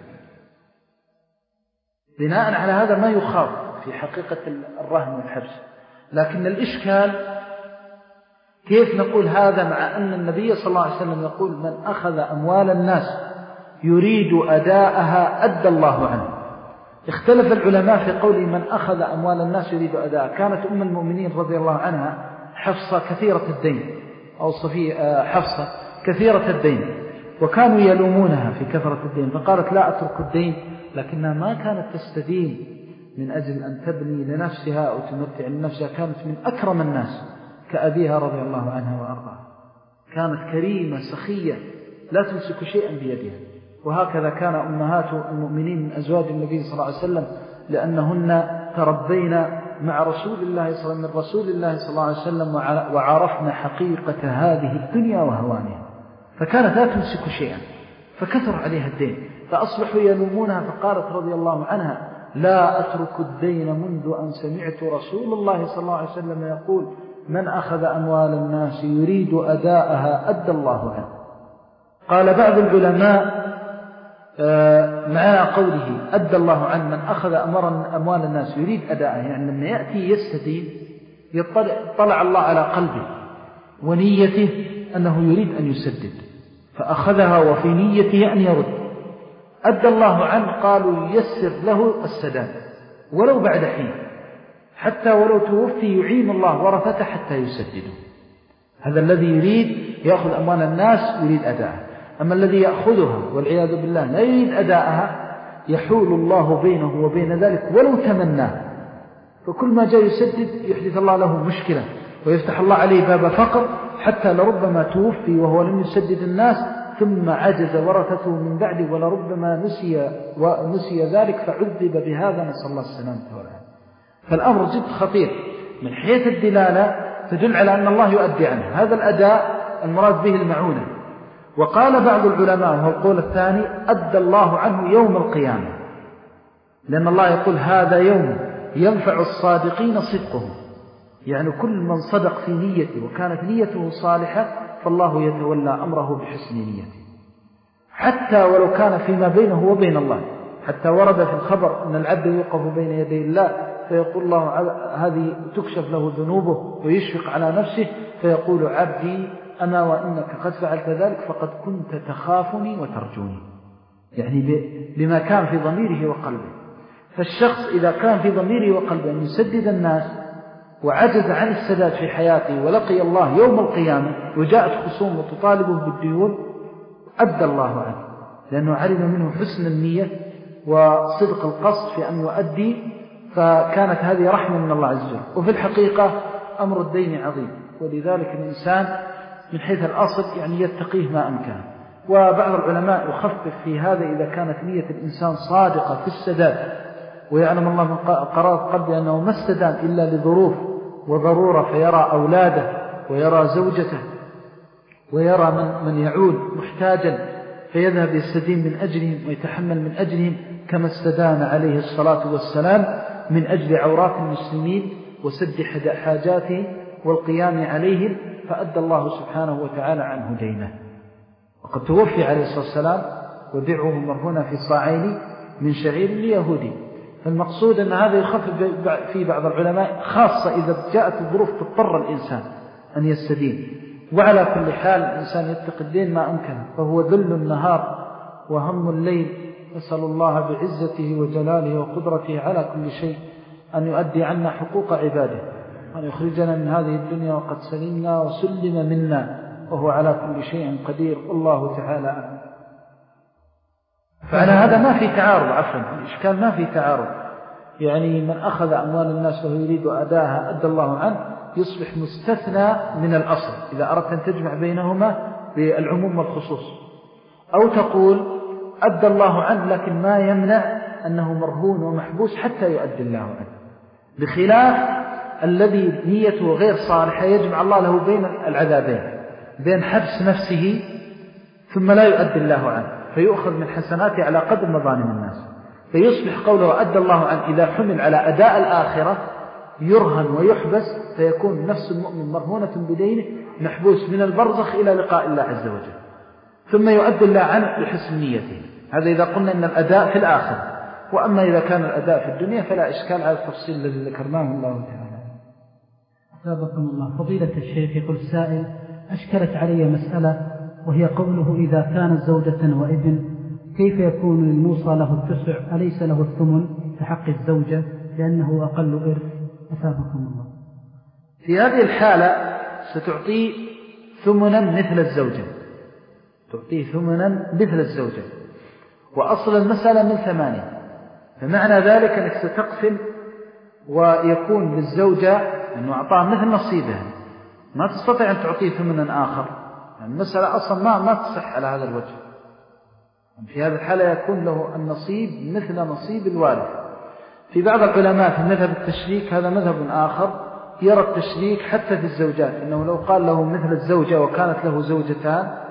بناء على هذا ما يخاف في حقيقة الرهن والحبس. لكن الإشكال كيف نقول هذا مع أن النبي صلى الله عليه وسلم يقول من أخذ أموال الناس يريد أداءها أدى الله عنه. اختلف العلماء في قول من أخذ أموال الناس يريد أداءها. كانت أم المؤمنين رضي الله عنها حفصة كثيرة الدين، أو صفية حفصة كثيرة الدين، وكانوا يلومونها في كثرة الدين، فقالت لا أترك الدين، لكنها ما كانت تستدين من أجل أن تبني لنفسها أو تمتع لنفسها، كانت من أكرم الناس كأبيها رضي الله عنها وأرضاها، كانت كريمة سخية لا تمسك شيئا بيدها. وهكذا كان أمهات المؤمنين من أزواج النبي صلى الله عليه وسلم، لأنهن تربين مع رسول الله صلى الله عليه وسلم، من رسول الله صلى الله عليه وسلم، وعرفنا حقيقة هذه الدنيا وهوانها. فكانت لا تمسك شيئا فكثر عليها الدين فأصبحوا يلومونها. فقالت رضي الله عنها: لا أترك الدين منذ أن سمعت رسول الله صلى الله عليه وسلم يقول: من أخذ أموال الناس يريد أداءها أدى الله عنه. قال بعض العلماء معنى قوله أدى الله عنه من أخذ أموال الناس يريد أداءها، يعني لما يأتي يستدين يطلع الله على قلبه ونيته أنه يريد أن يسدد فأخذها وفي نيته أن يرد. أدى الله عنه قالوا يسر له السداد ولو بعد حين، حتى ولو توفي يعين الله ورثته حتى يسدده. هذا الذي يريد يأخذ أموال الناس يريد أداءها. أما الذي يأخذها والعياذ بالله لا يريد أداءها يحول الله بينه وبين ذلك ولو تمناه، فكل ما جاء يسدد يحدث الله له مشكلة ويفتح الله عليه باب فقر، حتى لربما توفي وهو لم يسدد الناس ثم عجز ورثته من بعده، ولربما نسي ونسي ذلك فعذب بهذا، نسأل الله السلامة والعافية. فالأمر جد خطير من حيث الدلالة تدل على أن الله يؤدي عنه. هذا الأداء المراد به المعونة. وقال بعض العلماء وهو القول الثاني: أدى الله عنه يوم القيامة، لأن الله يقول: هذا يوم ينفع الصادقين صدقهم، يعني كل من صدق في نيته وكانت نيته صالحة فالله يتولى أمره بحسن نيته، حتى ولو كان فيما بينه وبين الله. حتى ورد في الخبر أن العبد يوقف بين يدي الله فيقول الله: هذه تكشف له ذنوبه ويشفق على نفسه، فيقول: عبدي أما وإنك قد فعلت ذلك فقد كنت تخافني وترجوني، يعني بما كان في ضميره وقلبه. فالشخص إذا كان في ضميره وقلبه أن يسدد الناس وعجز عن السداد في حياته ولقي الله يوم القيامة وجاءت خصوم وتطالبه بالديون، أدى الله عنه، لأنه علم منه حسن النية وصدق القصد في أن يؤدي، فكانت هذه رحمة من الله عز وجل. وفي الحقيقة أمر الدين عظيم، ولذلك الإنسان من حيث الأصل يعني يتقيه ما أمكن. وبعض العلماء يخفف في هذا إذا كانت نية الإنسان صادقة في السداد، ويعلم الله من قرار قلبه أنه ما استدان إلا لظروف وضرورة، فيرى أولاده ويرى زوجته ويرى من, من يعود محتاجا فيذهب يستدين من أجلهم ويتحمل من أجلهم، كما استدان عليه الصلاة والسلام من أجل عورات المسلمين وسد حاجاتهم والقيام عليهم، فأدى الله سبحانه وتعالى عنه دينه. وقد توفي عليه الصلاة والسلام ودعوه مرهونة في صاعين من شعير ليهودي. فالمقصود أن هذا يخفف في بعض العلماء، خاصة إذا جاءت الظروف تضطر الإنسان أن يستدين. وعلى كل حال الإنسان يتقي الدين ما أمكن، فهو ذل النهار وهم الليل. نسأل الله بعزته وجلاله وقدرته على كل شيء أن يؤدي عنا حقوق عباده، أن يخرجنا من هذه الدنيا وقد سلمنا وسلم منا، وهو على كل شيء قدير، والله تعالى أعلم. فعلى هذا ما في تعارض، عفوا الإشكال ما في تعارض، يعني من أخذ أموال الناس وهو يريد أداها أدى الله عنه يصبح مستثنى من الأصل إذا أردت أن تجمع بينهما بالعموم والخصوص. أو تقول أدى الله عنه لكن ما يمنع أنه مرهون ومحبوس حتى يؤدي الله عنه، بخلاف الذي نيته غير صالحة يجمع الله له بين العذابين، بين حبس نفسه ثم لا يؤدي الله عنه فيؤخذ من حسناته على قدر مظالم الناس، فيصبح قوله أدى الله عنه إذا حمل على أداء الآخرة يرهن ويحبس، فيكون نفس المؤمن مرهونة بدينه محبوس من البرزخ إلى لقاء الله عز وجل، ثم يؤدي الله عنه بحسن نيته. هذا إذا قلنا أن الأداء في الآخرة. وأما إذا كان الأداء في الدنيا فلا إشكال على التفصيل الذي ذكرناه الله تعالى. أثابكم الله. فضيلة الشيخ، يقول السائل: أشكلت علي مسألة، وهي قوله إذا كانت زوجة وابن كيف يكون الموصى له التسع أليس له الثمن في حق الزوجة لأنه أقل إرث؟ أثابكم الله. في هذه الحالة ستعطيه ثمنا مثل الزوجة، تعطيه ثمنا مثل الزوجة، وأصل المسألة من ثمانية، فمعنى ذلك أنك ستقسم ويكون للزوجة أنه أعطاه مثل نصيبها، ما تستطيع أن تعطيه ثمنا آخر، يعني المسألة أصلا ما, ما تصح على هذا الوجه. في هذه الحالة يكون له النصيب مثل نصيب الوارث. في بعض العلماء في مذهب التشريك، هذا مذهب آخر، يرى التشريك حتى في الزوجات، إنه لو قال له مثل الزوجة وكانت له زوجتان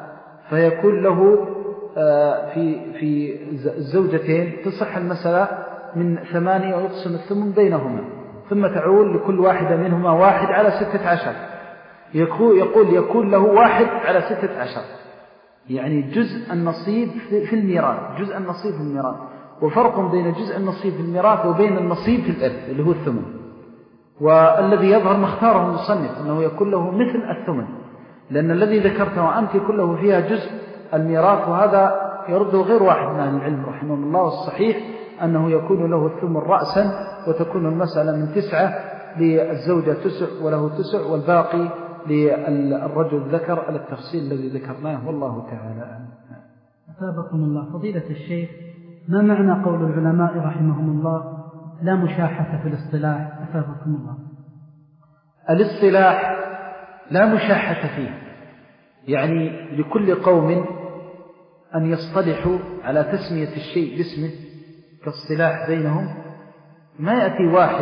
فيكون له في في الزوجتين تصح المسألة من ثمانية ويقسم الثمن بينهما، ثم تعول لكل واحدة منهما واحد على ستة عشر. يقول يكون له واحد على ستة عشر، يعني جزء النصيب في الميراث، جزء النصيب في الميراث. وفرق بين جزء النصيب في الميراث وبين النصيب في الإرث اللي هو الثمن. والذي يظهر ما اختاره المصنف أنه يكون له مثل الثمن، لأن الذي ذكرته أنت كله فيها جزء الميراث، وهذا يرده غير واحد من أهل العلم رحمه الله. والصحيح أنه يكون له الثمن رأسا، وتكون المسألة من تسعة للزوجة تسع وله تسع، والباقي للرجل الذكر على التفصيل الذي ذكرناه، والله تعالى أعلم. أثابكم الله. فضيلة الشيخ، ما معنى قول العلماء رحمهم الله لا مشاحة في الاصطلاح؟ أثابكم الله. الاصطلاح لا مشاحة فيه، يعني لكل قوم أن يصطلحوا على تسمية الشيء باسمه كاصطلاح بينهم. ما يأتي واحد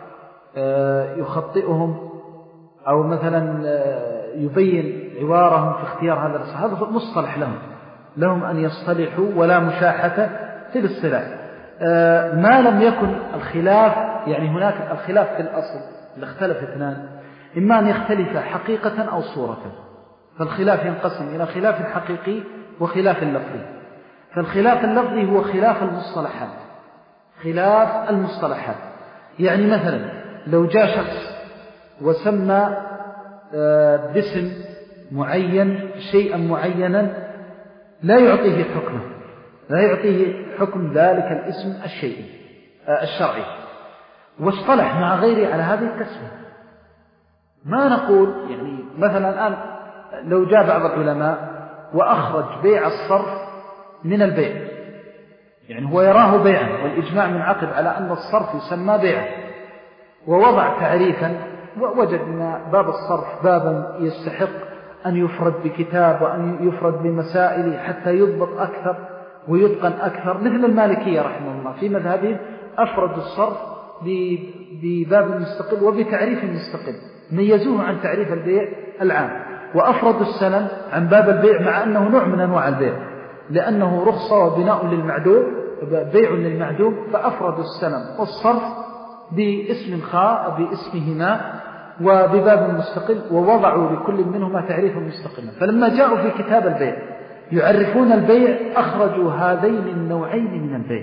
يخطئهم أو مثلا يبين عوارهم في اختيار هذا الاسم، هذا مصطلح لهم، لهم أن يصطلحوا ولا مشاحة في الاصطلاح. ما لم يكن الخلاف، يعني هناك الخلاف في الأصل اللي اختلف اثنان، إما أن يختلف حقيقة أو صورة، فالخلاف ينقسم إلى خلاف حقيقي وخلاف اللفظي. فالخلاف اللفظي هو خلاف المصطلحات، خلاف المصطلحات. يعني مثلا لو جاء شخص وسمى باسم معين شيئا معينا لا يعطيه حكمه، لا يعطيه حكم ذلك الاسم الشيئي الشرعي، واصطلح مع غيره على هذه التسمية، ما نقول يعني مثلا الآن لو جاء بعض العلماء وأخرج بيع الصرف من البيع، يعني هو يراه بيعا والإجماع منعقد على أن الصرف يسمى بيعا، ووضع تعريفا، ووجد أن باب الصرف بابا يستحق أن يفرد بكتاب وأن يفرد بمسائل حتى يضبط أكثر ويتقن أكثر، مثل المالكية رحمه الله في مذهبهم أفرد الصرف بباب مستقل وبتعريف مستقل، ميزوه عن تعريف البيع العام، وأفرد السلم عن باب البيع مع أنه نوع من أنواع البيع لأنه رخصة وبناء للمعدوم، بيع للمعدوم، فأفرد السلم والصرف باسم خاء باسمهما وبباب مستقل، ووضعوا لكل منهما تعريفا مستقلا. فلما جاءوا في كتاب البيع يعرفون البيع أخرجوا هذين النوعين من البيع،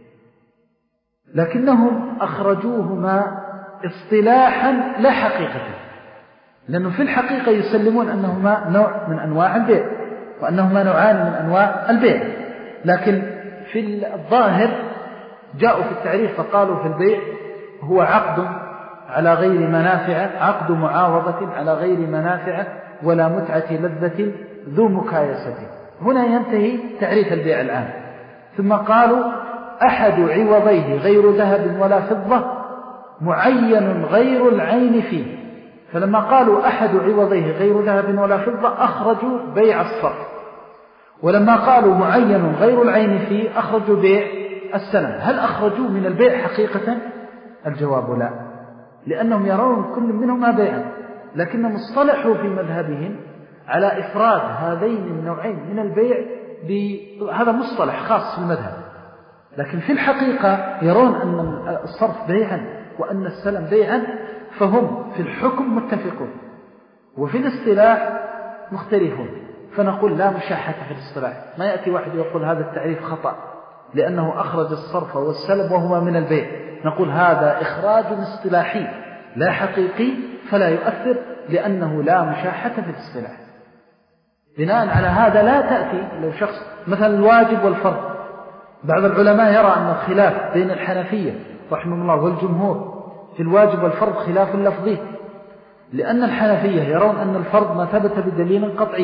لكنهم أخرجوهما اصطلاحا لا حقيقة، لأنه في الحقيقة يسلمون أنهما نوع من أنواع البيع وأنهما نوعان من أنواع البيع، لكن في الظاهر جاءوا في التعريف فقالوا في البيع هو عقد على غير منافع، عقد معاوضة على غير منافع ولا متعة لذة ذو مكايسة. هنا ينتهي تعريف البيع العام. ثم قالوا أحد عوضيه غير ذهب ولا فضة معين غير العين فيه، فلما قالوا أحد عوضيه غير ذهب ولا فضة أخرجوا بيع الصرف، ولما قالوا معين غير العين فيه أخرجوا بيع السلم. هل أخرجوا من البيع حقيقة؟ الجواب لا، لأنهم يرون كل منهما بيعا، لكنهم اصطلحوا في مذهبهم على إفراد هذين النوعين من البيع بهذا مصطلح خاص في المذهب، لكن في الحقيقة يرون أن الصرف بيعا وأن السلم بيعا، فهم في الحكم متفقون وفي الاصطلاح مختلفون. فنقول لا مشاحة في الاصطلاح، ما يأتي واحد يقول هذا التعريف خطأ لأنه أخرج الصرف والسلب وهما من البيع، نقول هذا إخراج اصطلاحي لا حقيقي فلا يؤثر، لأنه لا مشاحة في الاصطلاح. بناء على هذا لا تأتي لو شخص مثلا الواجب والفرض، بعض العلماء يرى أن الخلاف بين الحنفية رحمه الله والجمهور في الواجب والفرض خلاف لفظي، لأن الحنفية يرون أن الفرض ما ثبت بدليل قطعي،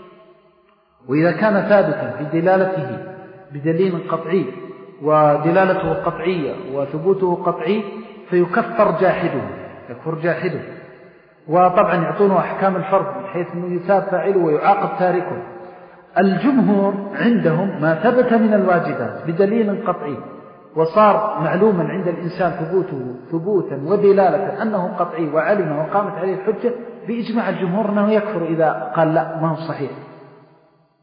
وإذا كان ثابتا بدلالته بدليل قطعي ودلالته قطعية وثبوته قطعي فيكفر جاحده، يكفر جاحده. وطبعا يعطونه أحكام الفرض بحيث أنه يثاب فاعله ويعاقب تاركه. الجمهور عندهم ما ثبت من الواجبات بدليل قطعي وصار معلوما عند الإنسان ثبوته ثبوتا ودلالة أنه قطعي وعلم وقامت عليه الحجة، بإجماع الجمهور أنه يكفر إذا قال لا ما هو صحيح،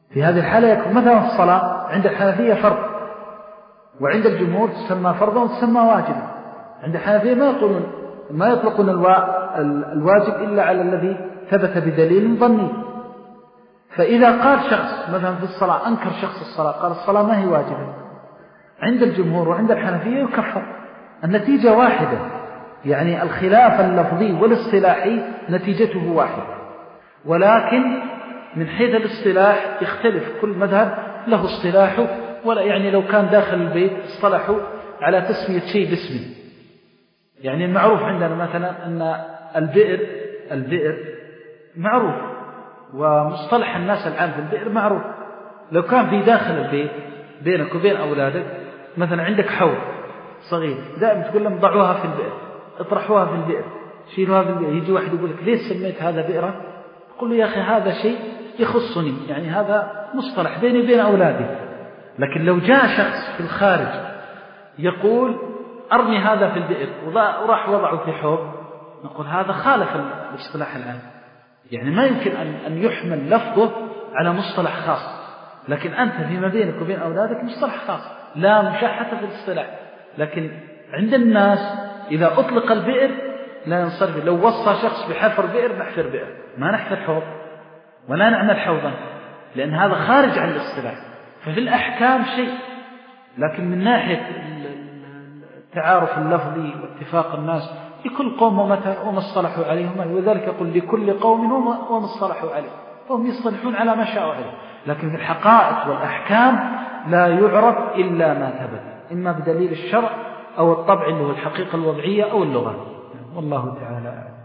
في هذه الحالة يكون مثلا الصلاة عند الحنفية فرض، وعند الجمهور تسمى فرضا وتسمى واجبا. عند الحنفية ما يقولون ما يطلقون الواجب إلا على الذي ثبت بدليل ظني. فإذا قال شخص مثلا في الصلاة أنكر شخص الصلاة قال الصلاة ما هي واجبة، عند الجمهور وعند الحنفية يكفر. النتيجة واحدة، يعني الخلاف اللفظي والاصطلاحي نتيجته واحدة، ولكن من حيث الاصطلاح يختلف، كل مذهب له اصطلاحه. ولا يعني لو كان داخل البيت اصطلحوا على تسمية شيء باسمه. يعني المعروف عندنا مثلا أن البئر البئر معروف، ومصطلح الناس العام في البئر معروف. لو كان في داخل البيت بينك وبين أولادك مثلا عندك حوض صغير، دائما تقول لهم ضعوها في البئر، اطرحوها في البئر، شيلوها في البئر. يجي واحد يقول لك ليش سميت هذا بئرا؟ قل له يا أخي هذا شيء يخصني، يعني هذا مصطلح بيني وبين أولادي. لكن لو جاء شخص في الخارج يقول أرمي هذا في البئر وراح وضعه في حوض، نقول هذا خالف الاصطلاح العام. يعني ما يمكن أن أن يحمل لفظه على مصطلح خاص. لكن أنت فيما بينك وبين أولادك مصطلح خاص لا مشاحة في الاصطلاح. لكن عند الناس إذا أطلق البئر لا ينصرف. لو وصى شخص بحفر بئر نحفر بئر، ما نحفر حوض ولا نعمل حوضا، لأن هذا خارج عن الاصطلاح. ففي الأحكام شيء، لكن من ناحية التعارف اللفظي واتفاق الناس لكل قوم ومتى وما اصطلحوا عليهم، وذلك يقول لكل قوم وما اصطلحوا عليه، فهم يصطلحون على ما شاءوا عليه. لكن في الحقائق والأحكام لا يعرف إلا ما ثبت، إما بدليل الشرع أو الطبع اللي هو الحقيقة الوضعية أو اللغة. والله تعالى أعلم.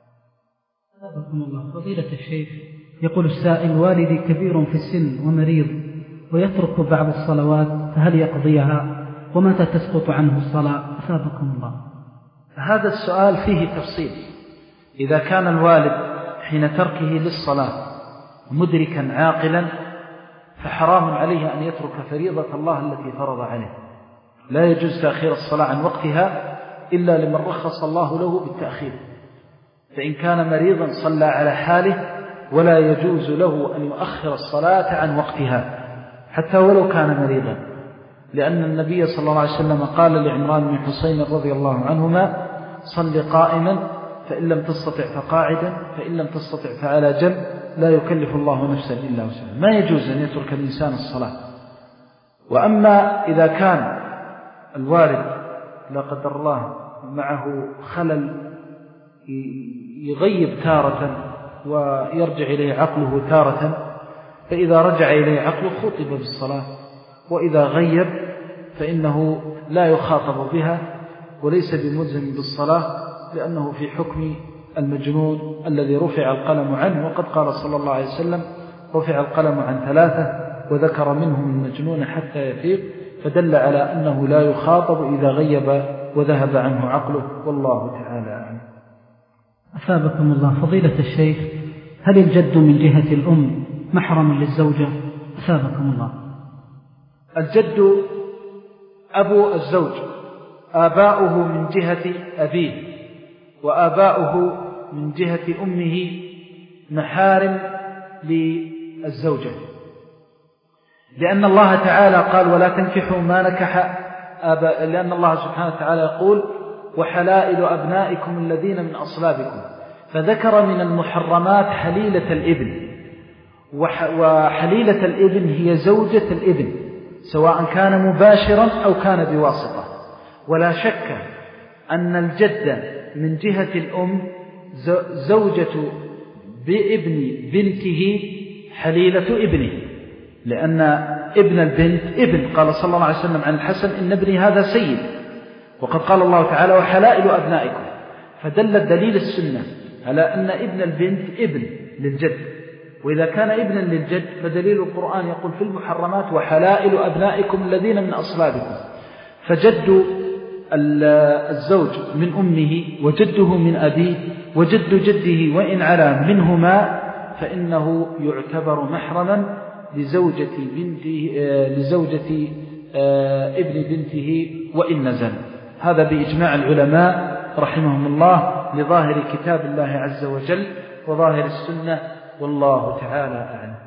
الله. فضيلة الشيخ، يقول السائل: والدي كبير في السن ومريض ويترك بعض الصلوات، فهل يقضيها؟ ومتى تسقط عنه الصلاة؟ أثابكم الله. هذا السؤال فيه تفصيل. إذا كان الوالد حين تركه للصلاة مدركا عاقلا فحرام عليه أن يترك فريضة الله التي فرض عليه. لا يجوز تأخير الصلاة عن وقتها إلا لمن رخص الله له بالتأخير. فإن كان مريضا صلى على حاله، ولا يجوز له أن يؤخر الصلاة عن وقتها حتى ولو كان مريضا، لأن النبي صلى الله عليه وسلم قال لعمران بن حسين رضي الله عنهما: صل قائما فإن لم تستطع فقاعدا فإن لم تستطع فعلى جنب، لا يكلف الله نفسا إلا وسعها. ما يجوز أن يترك الإنسان الصلاة. وأما إذا كان الوالد لا قدر الله معه خلل يغيب تارة ويرجع إليه عقله تارة، فإذا رجع إليه عقله خطب بالصلاة، وإذا غيب فإنه لا يخاطب بها وليس بملزم بالصلاة، لأنه في حكم المجنون الذي رفع القلم عنه. وقد قال صلى الله عليه وسلم: رفع القلم عن ثلاثة وذكر منهم المجنون حتى يفيق، فدل على أنه لا يخاطب إذا غيب وذهب عنه عقله. والله تعالى أعلم. أثابكم الله. فضيلة الشيخ، هل الجد من جهة الأم محرم للزوجة؟ أثابكم الله. الجد أبو الزوج، آباؤه من جهة أبيه وآباؤه من جهة أمه محارم للزوجة، لأن الله تعالى قال: ولا تنكحوا ما نكح آباء، لأن الله سبحانه وتعالى يقول: وحلائل أبنائكم الذين من أصلابكم، فذكر من المحرمات حليلة الابن، وحليلة الابن هي زوجة الابن سواء كان مباشرا أو كان بواسطة. ولا شك أن الجدة من جهة الأم زوجة بابن بنته حليلة ابنه، لأن ابن البنت ابن. قال صلى الله عليه وسلم عن الحسن: إن ابني هذا سيد. وقد قال الله تعالى: وحلائل أبنائكم. فدل الدليل السنة على أن ابن البنت ابن للجد، وإذا كان ابنا للجد فدليل القرآن يقول في المحرمات: وحلائل أبنائكم الذين من أصلابكم. فجد الزوج من أمه وجده من أبيه وجد جده وإن علا منهما، فإنه يعتبر محرما لزوجة بنته لزوجة ابن بنته وإن نزل. هذا بإجماع العلماء رحمهم الله لظاهر كتاب الله عز وجل وظاهر السنة، والله تعالى أعلم.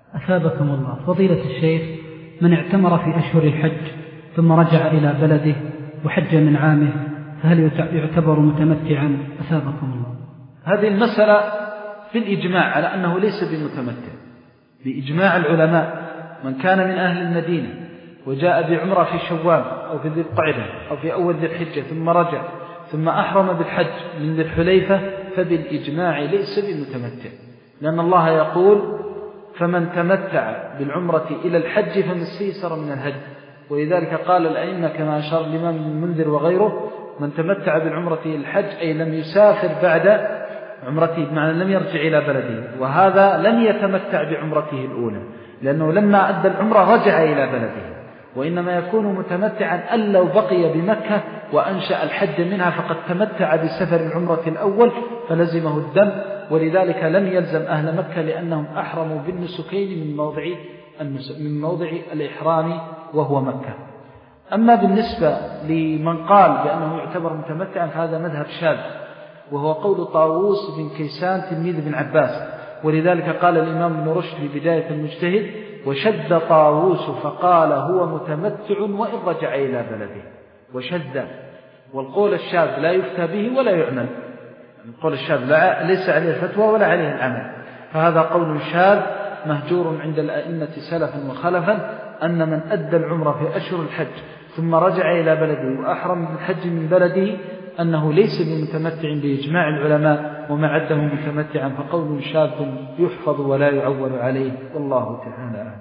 أثابكم الله. فضيلة الشيخ، من اعتمر في أشهر الحج ثم رجع إلى بلده وحج من عامه فهل يعتبر متمتعا؟ أثابكم الله. هذه المسألة في الإجماع على أنه ليس بمتمتع بإجماع العلماء. من كان من أهل المدينة وجاء بعمرة في شوال أو في ذي القعدة أو في أول ذي الحجة ثم رجع ثم أحرم بالحج من ذي الحليفة فبالإجماع ليس بمتمتع، لأن الله يقول فمن تمتع بالعمرة إلى الحج فما استيسر من الهدي. ولذلك قال الأئمة كما أشار الإمام المنذر وغيره من تمتع بالعمرة إلى الحج أي لم يسافر بعد عمرته، بمعنى لم يرجع إلى بلده، وهذا لم يتمتع بعمرته الأولى لأنه لما أدى العمرة رجع إلى بلده، وإنما يكون متمتعا أن لو بقي بمكة وأنشأ الحج منها فقد تمتع بسفر العمرة الأول فلزمه الدم، ولذلك لم يلزم أهل مكة لأنهم أحرموا بالنسكين من موضع من موضع الإحرام وهو مكة. أما بالنسبة لمن قال بأنه يعتبر متمتعا فهذا مذهب شاذ، وهو قول طاووس بن كيسان تلميذ ابن عباس، ولذلك قال الإمام ابن رشد في بداية المجتهد وشد طاووس فقال هو متمتع وإن رجع إلى بلده، وشد. والقول الشاذ لا يفتى به ولا يعمل، القول الشاذ ليس عليه الفتوى ولا عليه العمل، فهذا قول شاذ مهجور عند الأئمة سلفا وخلفا أن من أدى العمرة في أشهر الحج ثم رجع إلى بلده وأحرم بالحج من بلده أنه ليس بمتمتع بإجماع العلماء، وما عده متمتعا فقول شاذ يحفظ ولا يعول عليه، والله تعالى أعلم.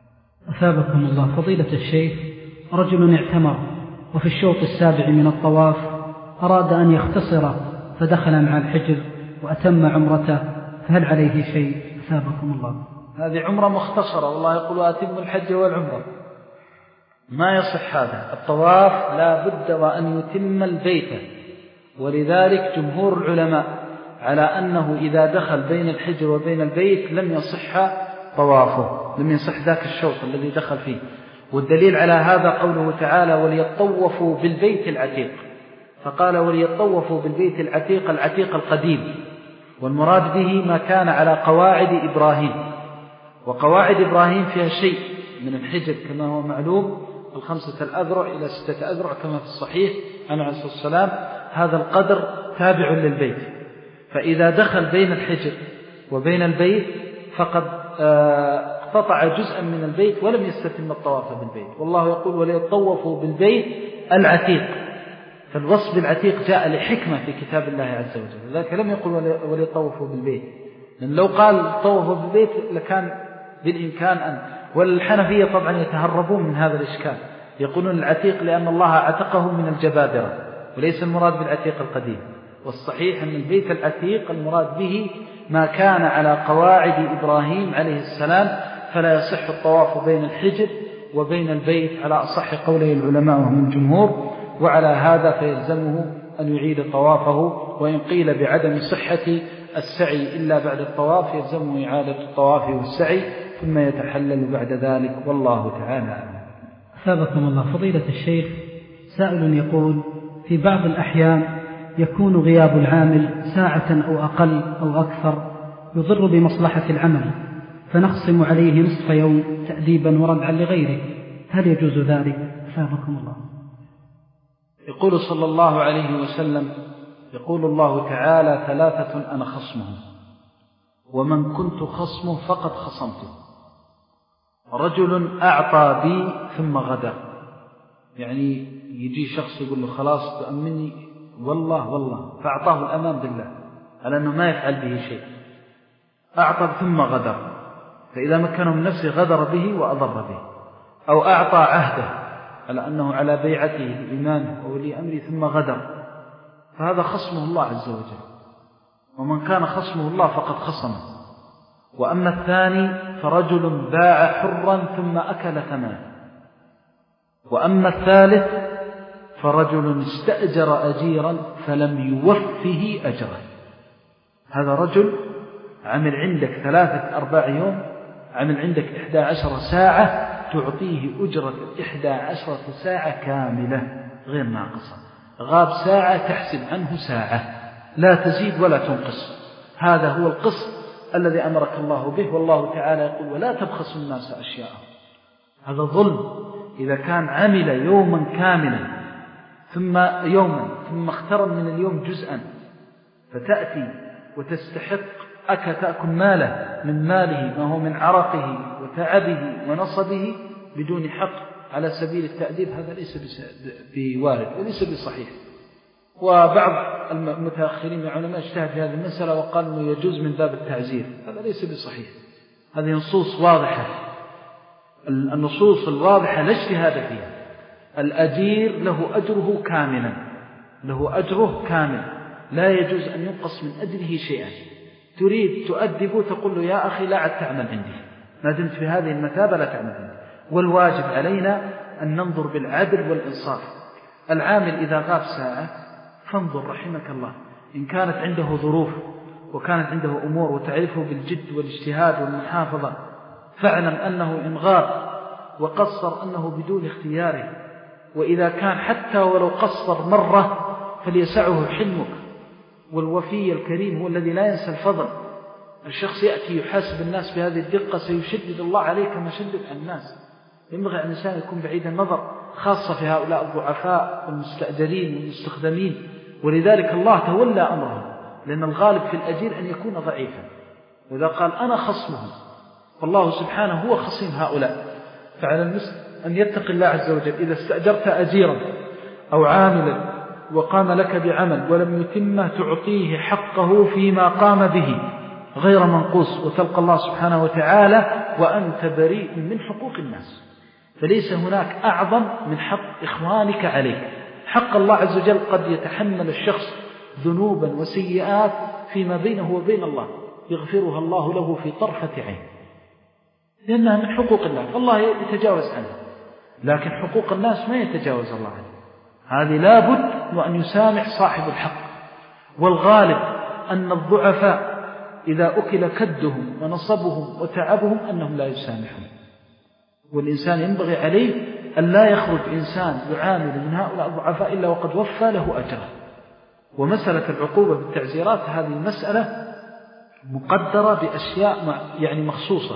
أثابكم الله. فضيلة الشيخ، رجل اعتمر وفي الشوط السابع من الطواف أراد أن يختصر فدخل مع الحجر وأتم عمرته فهل عليه شيء؟ أثابكم الله. هذه عمرة مختصرة، والله يقول أتم الحج والعمرة، ما يصح هذا. الطواف لا بد وأن يتم البيت، ولذلك جمهور العلماء على أنه إذا دخل بين الحجر وبين البيت لم يصح طوافه، لم يصح ذاك الشوط الذي دخل فيه. والدليل على هذا قوله تعالى وليطوفوا بالبيت العتيق، فقال وليطوفوا بالبيت العتيق العتيق القديم، والمراد به ما كان على قواعد إبراهيم، وقواعد إبراهيم فيها شيء من الحجر كما هو معلوم، الخمسة الأذرع إلى ستة أذرع كما في الصحيح عن عليه الصلاة والسلام، هذا القدر تابع للبيت، فإذا دخل بين الحجر وبين البيت فقد اقتطع جزءا من البيت ولم يستتم الطواف بالبيت. والله يقول وليطوفوا بالبيت العتيق، فالوصف بالعتيق جاء لحكمة في كتاب الله عز وجل، لذلك لم يقل وليطوفوا بالبيت، لأن لو قال طوفوا بالبيت لكان بالإمكان أن، والحنفية طبعا يتهربون من هذا الإشكال، يقولون العتيق لأن الله عتقه من الجبابرة وليس المراد بالعتيق القديم، والصحيح أن البيت العتيق المراد به ما كان على قواعد إبراهيم عليه السلام، فلا يصح الطواف بين الحجر وبين البيت على أصح قوله العلماء وهم الجمهور، وعلى هذا فيلزمه أن يعيد طوافه، وإن قيل بعدم صحة السعي إلا بعد الطواف يلزمه إعادة الطواف والسعي ثم يتحلل بعد ذلك، والله تعالى أعلم. أثابكم الله. فضيلة الشيخ، سائل يقول في بعض الأحيان يكون غياب العامل ساعة أو أقل أو أكثر يضر بمصلحة العمل، فنخصم عليه نصف يوم تأديبا وردعا لغيره، هل يجوز ذلك؟ أثابكم الله. يقول صلى الله عليه وسلم يقول الله تعالى ثلاثة أنا خصمهم ومن كنت خصمه فقد خصمته، رجل أعطى بي ثم غدر، يعني يجي شخص يقول له خلاص تأمني والله والله فأعطاه الأمان بالله على أنه ما يفعل به شيء، أعطى ثم غدر، فإذا مكنه من نفسه غدر به وأضر به. أو أعطى عهده على أنه على بيعته الإمام وولي أمري ثم غدر، فهذا خصمه الله عز وجل، ومن كان خصمه الله فقد خصمه. وأما الثاني فرجل باع حرا ثم أكل ثمنه. وأما الثالث فرجل استأجر أجيرا فلم يوفه أجره، هذا رجل عمل عندك ثلاثة أرباع يوم، عمل عندك إحدى عشر ساعة، تعطيه أجرة إحدى عشرة ساعة كاملة غير ناقصة، غاب ساعة تحسب عنه ساعة لا تزيد ولا تنقص، هذا هو القسط الذي أمرك الله به. والله تعالى يقول ولا تبخسوا الناس أشياءهم. هذا ظلم. إذا كان عمل يوما كاملا ثم يوما ثم اخترم من اليوم جزءا فتأتي وتستحق أكا تأكل ماله من ماله ما هو من عرقه وتعبه ونصبه بدون حق على سبيل التأديب، هذا ليس بوارد وليس بصحيح. وبعض المتأخرين من العلماء اجتهد في هذه المسألة وقال أنه يجوز من باب التعزير، هذا ليس بصحيح. هذه نصوص واضحة، النصوص الواضحة لا اجتهاد فيها. الأجير له أجره كاملا، له أجره كامل، لا يجوز أن ينقص من أجره شيئا. تريد تؤدبه تقول له يا أخي لا عد تعمل عندي، ما دمت في هذه المثابة لا تعمل عندي. والواجب علينا أن ننظر بالعدل والإنصاف. العامل إذا غاب ساعة فانظر رحمك الله، إن كانت عنده ظروف وكانت عنده أمور وتعرفه بالجد والاجتهاد والمحافظة، فاعلم أنه إن غاب وقصر أنه بدون اختياره. وإذا كان حتى ولو قصر مرة فليسعه حلمك. والوفي الكريم هو الذي لا ينسى الفضل. الشخص يأتي يحاسب الناس بهذه الدقة سيشدد الله عليه كما شدد على الناس. ينبغي أن الإنسان يكون بعيد النظر، خاصة في هؤلاء الضعفاء والمستأجرين والمستخدمين. ولذلك الله تولى أمرهم، لأن الغالب في الأجير أن يكون ضعيفا. وإذا قال أنا خصمهم فالله سبحانه هو خصيم هؤلاء. فعلى المسلم أن يتقي الله عز وجل. إذا استأجرت أجيرا أو عاملا وقام لك بعمل ولم يتمه تعطيه حقه فيما قام به غير منقوص، وتلقى الله سبحانه وتعالى وأنت بريء من حقوق الناس. فليس هناك أعظم من حق إخوانك عليك. حق الله عز وجل قد يتحمل الشخص ذنوبا وسيئات فيما بينه وبين الله يغفرها الله له في طرفة عين، لأنها من حقوق الله، فالله يتجاوز عنها. لكن حقوق الناس ما يتجاوز الله عنها. هذه لابد وأن يسامح صاحب الحق. والغالب أن الضعفاء إذا أكل كدهم ونصبهم وتعبهم أنهم لا يسامحون. والإنسان ينبغي عليه أن لا يخرج إنسان يعامل من هؤلاء الضعفاء إلا وقد وفى له أجره. ومسألة العقوبة بالتعزيرات هذه المسألة مقدرة بأشياء يعني مخصوصة،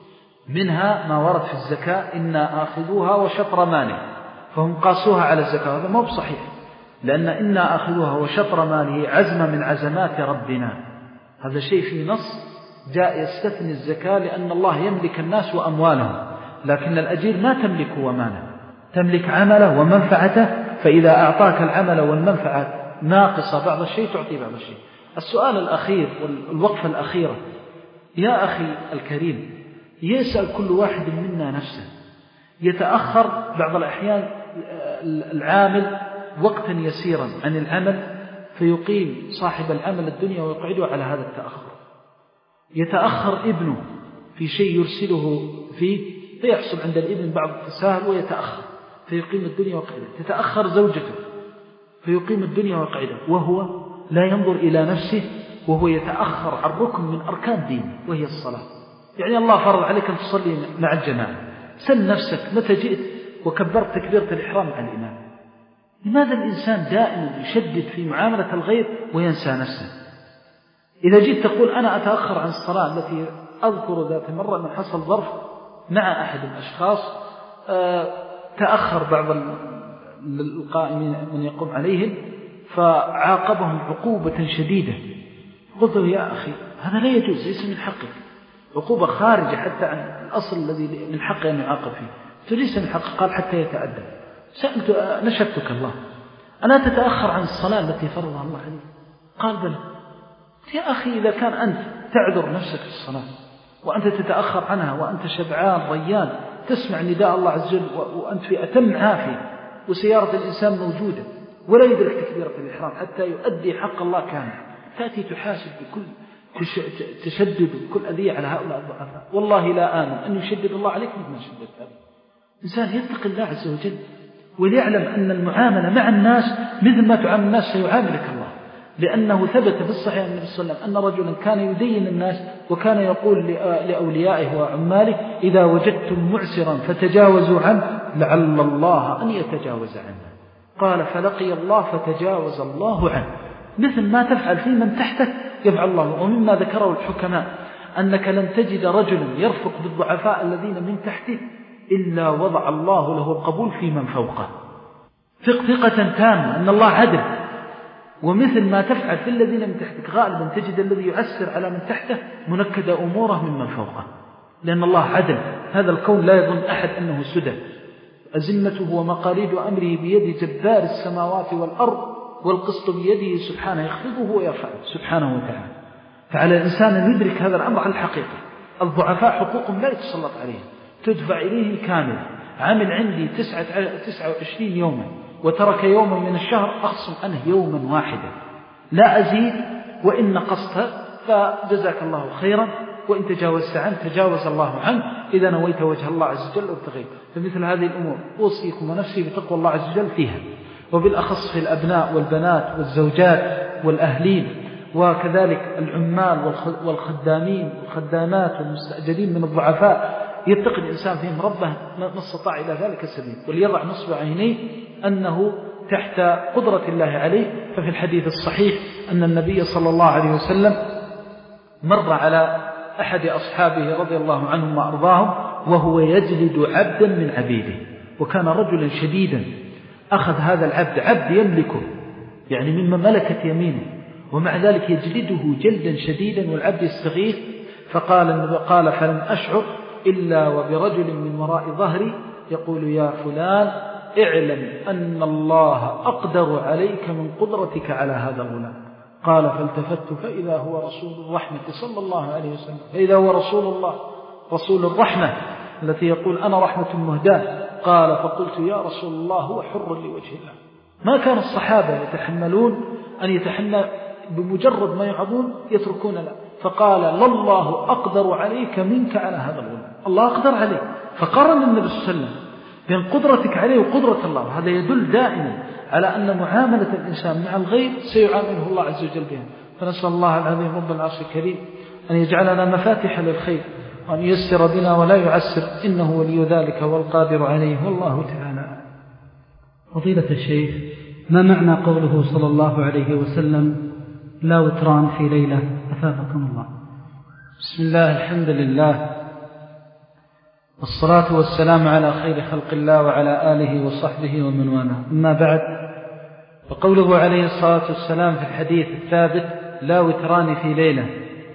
منها ما ورد في الزكاة إنا آخذوها وشطر ماله، فهم قاسوها على الزكاة. هذا ما هو بصحيح، لأن إنا آخذوها وشطر ماله عزم من عزمات ربنا. هذا شيء في نص جاء يستثني الزكاة لأن الله يملك الناس وأموالهم، لكن الأجير ما تملك وماله، تملك عمله ومنفعته. فإذا أعطاك العمل والمنفعة ناقصة بعض الشيء تعطي بعض الشيء. السؤال الأخير والوقفة الأخيرة، يا أخي الكريم، يسأل كل واحد منا نفسه. يتأخر بعض الأحيان العامل وقتا يسيرا عن العمل فيقيم صاحب العمل الدنيا ويقعده على هذا التأخر. يتأخر ابنه في شيء يرسله فيه فيحصل عند الابن بعض التساهل ويتأخر فيقيم الدنيا وقعده. تتأخر زوجته فيقيم الدنيا وقعده وهو لا ينظر إلى نفسه، وهو يتأخر عن ركن من أركان الدين وهي الصلاة. يعني الله فرض عليك أن تصلي مع الجماعة، سل نفسك متى جئت وكبرت تكبيرة الإحرام مع الإمام. لماذا الإنسان دائما يشدد في معاملة الغير وينسى نفسه؟ إذا جئت تقول أنا أتأخر عن الصلاة، التي أذكر ذات مرة أن حصل ظرف مع أحد الأشخاص تأخر بعض القائمين من يقوم عليهم فعاقبهم عقوبة شديدة. قلت له يا أخي هذا لا يجوز، ليس من حقك، عقوبة خارجة حتى عن الأصل الذي من حقه أن يعاقب فيه، ليس من حقه. قال حتى يتأدب. سألت نشدتك الله ألا تتأخر عن الصلاة التي فرضها الله عليك؟ قال بلى. يا أخي إذا كان أنت تعذر نفسك في الصلاة وأنت تتأخر عنها وأنت شبعان ضيان تسمع نداء الله عز وجل وأنت في أتم عافية وسيارة الإنسان موجودة ولا يدرك تكبيرة الإحرام حتى يؤدي حق الله كامل، تأتي تحاسب بكل تشدد وكل أذية على هؤلاء الضعفاء. والله لا آمن أن يشدد الله عليك مثل ما شدد هذا. إنسان يتقي الله عز وجل وليعلم أن المعاملة مع الناس مثل ما تعامل الناس سيعاملك الله، لأنه ثبت في الصحيح النبي صلى الله عليه وسلم أن رجلا كان يدين الناس وكان يقول لأوليائه وعماله إذا وجدتم معسرا فتجاوزوا عنه لعل الله أن يتجاوز عنه. قال فلقي الله فتجاوز الله عنه. مثل ما تفعل في من تحتك يفعل الله. ومما ذكره الحكماء أنك لن تجد رجلا يرفق بالضعفاء الذين من تحته إلا وضع الله له القبول في من فوقه. ثق ثقة تامة أن الله عدل، ومثل ما تفعل في الذين من تحتك غالبا تجد الذي يعسر على من تحته منكد أموره ممن فوقه، لأن الله عدل. هذا الكون لا يظن أحد أنه سدى، أزمته ومقاليد أمره بيد جبار السماوات والأرض، والقسط بيده سبحانه يخفضه ويرفعه سبحانه وتعالى. فعلى الإنسان أن يدرك هذا الأمر على الحقيقة. الضعفاء حقوقهم لا يتسلط عليهم، تدفع إليه كامل. عمل عندي تسعة وعشرين يوما وترك يوما من الشهر، أخصم عنه يوما واحدا لا أزيد، وإن نقصت فجزاك الله خيرا، وإن تجاوزت عنه تجاوز الله عنه إذا نويت وجه الله عز وجل وابتغيت. فمثل هذه الأمور أوصيكم ونفسي بتقوى الله عز وجل فيها، وبالأخص في الأبناء والبنات والزوجات والأهلين، وكذلك العمال والخدامين والخدامات والمستأجرين من الضعفاء. يتقي الإنسان فيهم ربه ما استطاع إلى ذلك السبيل، وليضع نصب عينيه أنه تحت قدرة الله عليه. ففي الحديث الصحيح أن النبي صلى الله عليه وسلم مر على أحد أصحابه رضي الله عنهم وأرضاهم وهو يجلد عبدا من عبيده، وكان رجلا شديدا. أخذ هذا العبد، عبد يملكه يعني مما ملكت يمينه، ومع ذلك يجلده جلدا شديدا والعبد يستغيث. فقال النبي قال فلم أشعر إلا وبرجل من وراء ظهري يقول يا فلان اعلم أن الله أقدر عليك من قدرتك على هذا الغلام. قال فالتفت فإذا هو رسول الرحمة صلى الله عليه وسلم، فإذا هو رسول الله رسول الرحمة التي يقول أنا رحمة مهداة. قال فقلت يا رسول الله هو حر لوجه الله. ما كان الصحابة يتحملون أن يتحمل بمجرد ما يعظون يتركون له. فقال لله أقدر عليك منك على هذا الغلام، الله أقدر عليك. فقارن النبي صلى الله عليه وسلم بين قدرتك عليه وقدرة الله. هذا يدل دائما على أن معاملة الإنسان مع الغير سيعامله الله عز وجل بها. فنسأل الله العظيم رب العرش الكريم أن يجعلنا مفاتيح للخير، وأن ييسر بنا ولا يعسر، إنه ولي ذلك والقادر عليه، والله تعالى. فضيلة الشيخ، ما معنى قوله صلى الله عليه وسلم لا وتران في ليلة؟ أثابكم الله. بسم الله، الحمد لله، والصلاة والسلام على خير خلق الله وعلى آله وصحبه ومن والاه. أما بعد، فقوله عليه الصلاة والسلام في الحديث الثابت لا وتران في ليلة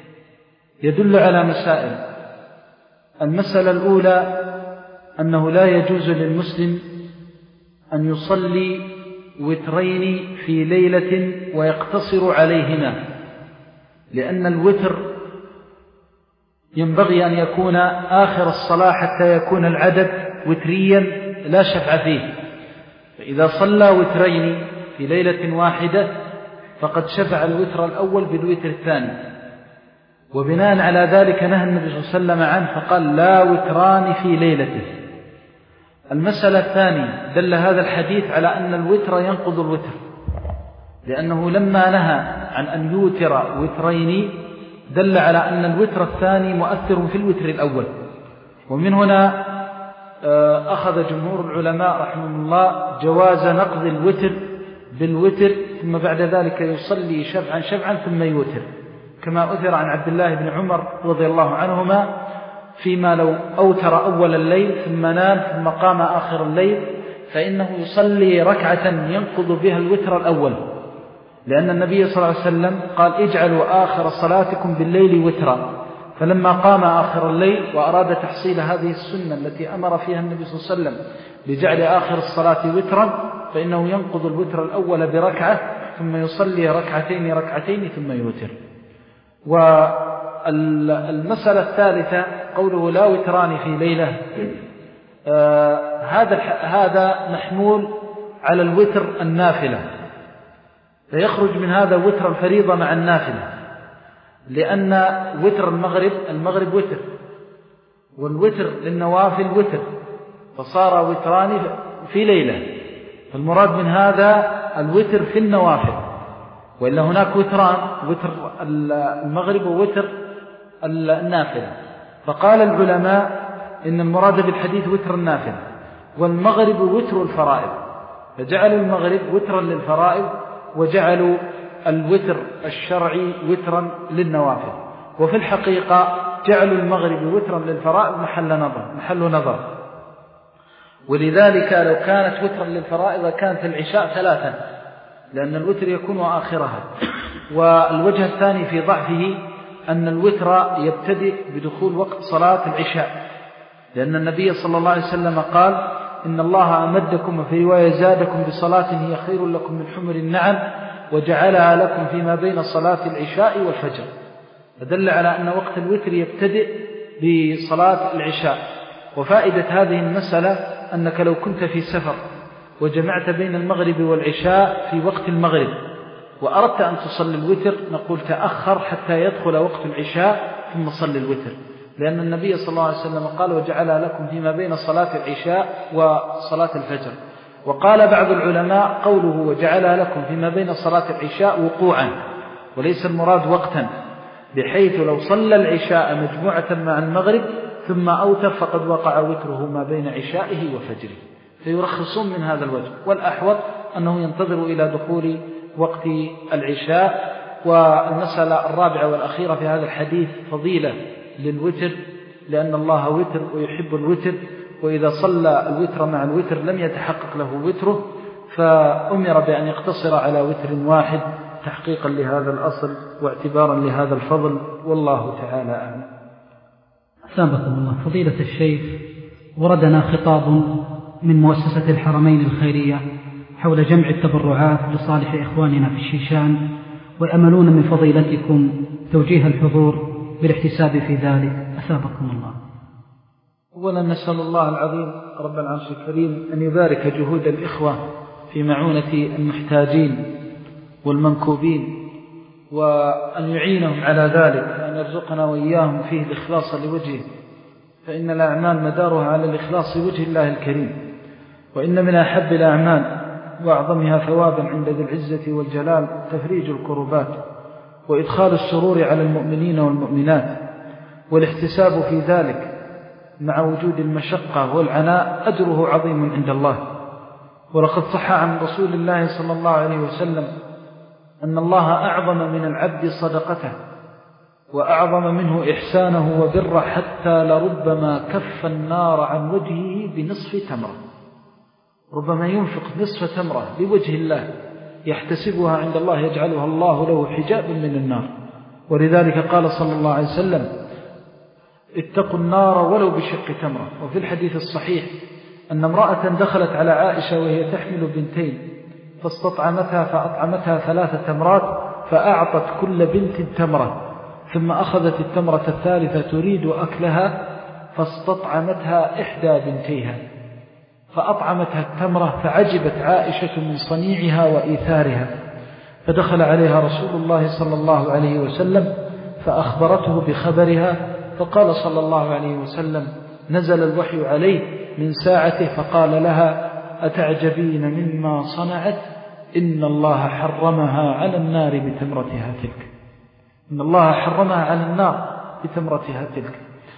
يدل على مسائل. المسألة الأولى أنه لا يجوز للمسلم أن يصلي وترين في ليلة ويقتصر عليهما، لأن الوتر ينبغي أن يكون آخر الصلاة حتى يكون العدد وتريا لا شفع فيه. فإذا صلى وترين في ليلة واحدة فقد شفع الوتر الأول بالوتر الثاني، وبناء على ذلك نهى النبي صلى الله عليه وسلم عنه فقال لا وتران في ليلته. المسألة الثانية، دل هذا الحديث على أن الوتر ينقض الوتر، لأنه لما نهى عن أن يوتر وترين دل على أن الوتر الثاني مؤثر في الوتر الأول. ومن هنا أخذ جمهور العلماء رحمهم الله جواز نقض الوتر بالوتر، ثم بعد ذلك يصلي شفعا شفعا ثم يوتر، كما أثر عن عبد الله بن عمر رضي الله عنهما فيما لو أوتر أول الليل ثم نام ثم قام آخر الليل فإنه يصلي ركعة ينقض بها الوتر الأول، لأن النبي صلى الله عليه وسلم قال اجعلوا آخر صلاتكم بالليل وترا. فلما قام آخر الليل وأراد تحصيل هذه السنة التي أمر فيها النبي صلى الله عليه وسلم بجعل آخر الصلاة وترا، فإنه ينقض الوتر الأول بركعة ثم يصلي ركعتين ركعتين ثم يوتر. والمسألة الثالثة قوله لا وتران في ليلة، آه هذا هذا محمول على الوتر النافلة، فيخرج من هذا وتر الفريضة مع النافلة، لأن وتر المغرب المغرب وتر، والوتر للنوافل وتر، فصار وتران في ليلة. فالمراد من هذا الوتر في النوافل، وإلا هناك وتران، وتر المغرب ووتر النافلة. فقال العلماء إن المراد بالحديث وتر النافلة، والمغرب وتر الفرائض، فجعلوا المغرب وترا للفرائض وجعلوا الوتر الشرعي وترا للنوافل. وفي الحقيقة جعل المغرب وترا للفرائض محل نظر محل نظر ولذلك لو كانت وترا للفرائض كانت العشاء ثلاثا، لأن الوتر يكون آخرها. والوجه الثاني في ضعفه أن الوتر يبتدئ بدخول وقت صلاة العشاء، لأن النبي صلى الله عليه وسلم قال إن الله أمدكم وفي رواية زادكم بصلاة هي خير لكم من حمر النعم وجعلها لكم فيما بين صلاة العشاء والفجر، فدل على أن وقت الوتر يبتدئ بصلاة العشاء. وفائدة هذه المسألة أنك لو كنت في سفر وجمعت بين المغرب والعشاء في وقت المغرب وأردت أن تصلي الوتر، نقول تأخر حتى يدخل وقت العشاء ثم صل الوتر، لأن النبي صلى الله عليه وسلم قال وجعل لكم فيما بين صلاة العشاء وصلاة الفجر. وقال بعض العلماء قوله وجعل لكم فيما بين صلاة العشاء وقوعا وليس المراد وقتا، بحيث لو صلى العشاء مجموعة مع المغرب ثم أوتر فقد وقع وتره ما بين عشائه وفجره، فيرخصون من هذا الوجه. والأحوط أنه ينتظر إلى دخول وقت العشاء. والمسألة الرابعة والأخيرة في هذا الحديث فضيلة للوتر، لأن الله وتر ويحب الوتر، وإذا صلى الوتر مع الوتر لم يتحقق له وتره، فأمر بأن يقتصر على وتر واحد تحقيقا لهذا الأصل واعتبارا لهذا الفضل، والله تعالى أعلم. أثابكم الله. فضيلة الشيخ، وردنا خطاب من مؤسسة الحرمين الخيرية حول جمع التبرعات لصالح إخواننا في الشيشان، ويأملون من فضيلتكم توجيه الحضور بالاحتساب في ذلك، أثابكم الله. أولا نسأل الله العظيم رب العرش الكريم أن يبارك جهود الإخوة في معونة المحتاجين والمنكوبين، وأن يعينهم على ذلك، وأن يرزقنا وإياهم فيه الإخلاص لوجهه، فإن الأعمال مدارها على الإخلاص لوجه الله الكريم. وإن من أحب الأعمال وأعظمها ثوابا عند ذي العزة والجلال تفريج الكربات وإدخال السرور على المؤمنين والمؤمنات، والاحتساب في ذلك مع وجود المشقة والعناء أجره عظيم عند الله. ولقد صح عن رسول الله صلى الله عليه وسلم أن الله أعظم من العبد صدقته وأعظم منه إحسانه وبره، حتى لربما كف النار عن وجهه بنصف تمرة. ربما ينفق نصف تمرة لوجه الله يحتسبها عند الله يجعلها الله له حجابا من النار. ولذلك قال صلى الله عليه وسلم اتقوا النار ولو بشق تمرة. وفي الحديث الصحيح أن امرأة دخلت على عائشة وهي تحمل بنتين فاستطعمتها فأطعمتها ثلاث تمرات، فأعطت كل بنت تمرة، ثم أخذت التمرة الثالثة تريد أكلها فاستطعمتها إحدى بنتيها فأطعمتها التمرة، فعجبت عائشة من صنيعها وإيثارها، فدخل عليها رسول الله صلى الله عليه وسلم فأخبرته بخبرها، فقال صلى الله عليه وسلم نزل الوحي عليه من ساعته فقال لها أتعجبين مما صنعت؟ إن الله حرمها على النار بتمرتها تلك. إن الله حرمها على النار بتمرتها تلك.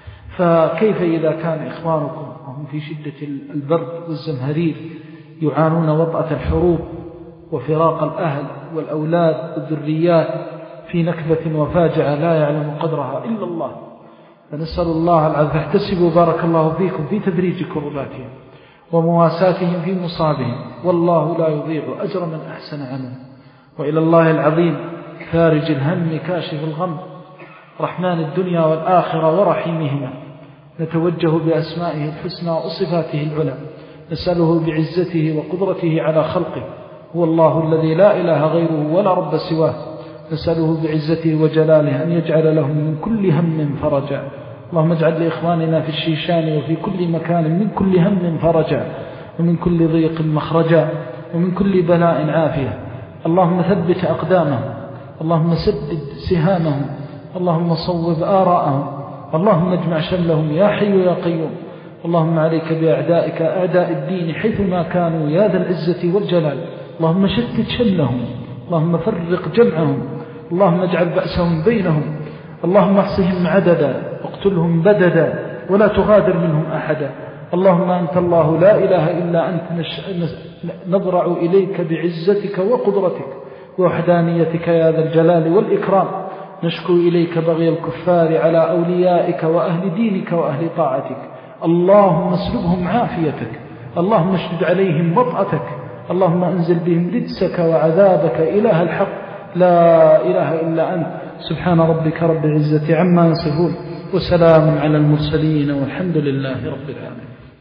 فكيف إذا كان إخوانكم وهم في شدة البرد والزمهرير يعانون وطأة الحروب وفراق الأهل والأولاد والذريات في نكبة وفاجعة لا يعلم قدرها إلا الله، فنسأل الله العافية. فاحتسبوا بارك الله فيكم في تدريج كرباتهم ومواساتهم في مصابهم، والله لا يضيع أجر من أحسن عملا. وإلى الله العظيم فارج الهم كاشف الغم رحمن الدنيا والآخرة ورحيمهما نتوجه بأسمائه الحسنى وصفاته العلى، نسأله بعزته وقدرته على خلقه، هو الله الذي لا إله غيره ولا رب سواه، نسأله بعزته وجلاله أن يجعل لهم من كل هم فرجا. اللهم اجعل لإخواننا في الشيشان وفي كل مكان من كل هم فرجا، ومن كل ضيق مخرجا، ومن كل بلاء عافية. اللهم ثبت أقدامهم، اللهم سدد سهامهم، اللهم صوب آراءهم، اللهم اجمع شملهم يا حي يا قيوم. اللهم عليك بأعدائك أعداء الدين حيثما كانوا يا ذا العزة والجلال. اللهم شتت شملهم، اللهم فرق جمعهم، اللهم اجعل بأسهم بينهم، اللهم احصهم عددا واقتلهم بددا ولا تغادر منهم أحدا. اللهم أنت الله لا إله إلا أنت نضرع إليك بعزتك وقدرتك ووحدانيتك يا ذا الجلال والإكرام نشكو إليك بغي الكفار على أوليائك وأهل دينك وأهل طاعتك. اللهم اسلبهم عافيتك، اللهم اشدد عليهم وطأتك، اللهم أنزل بهم رجسك وعذابك إله الحق لا إله إلا أنت. سبحان ربك رب العزة عما يصفون وسلام على المرسلين والحمد لله رب العالمين.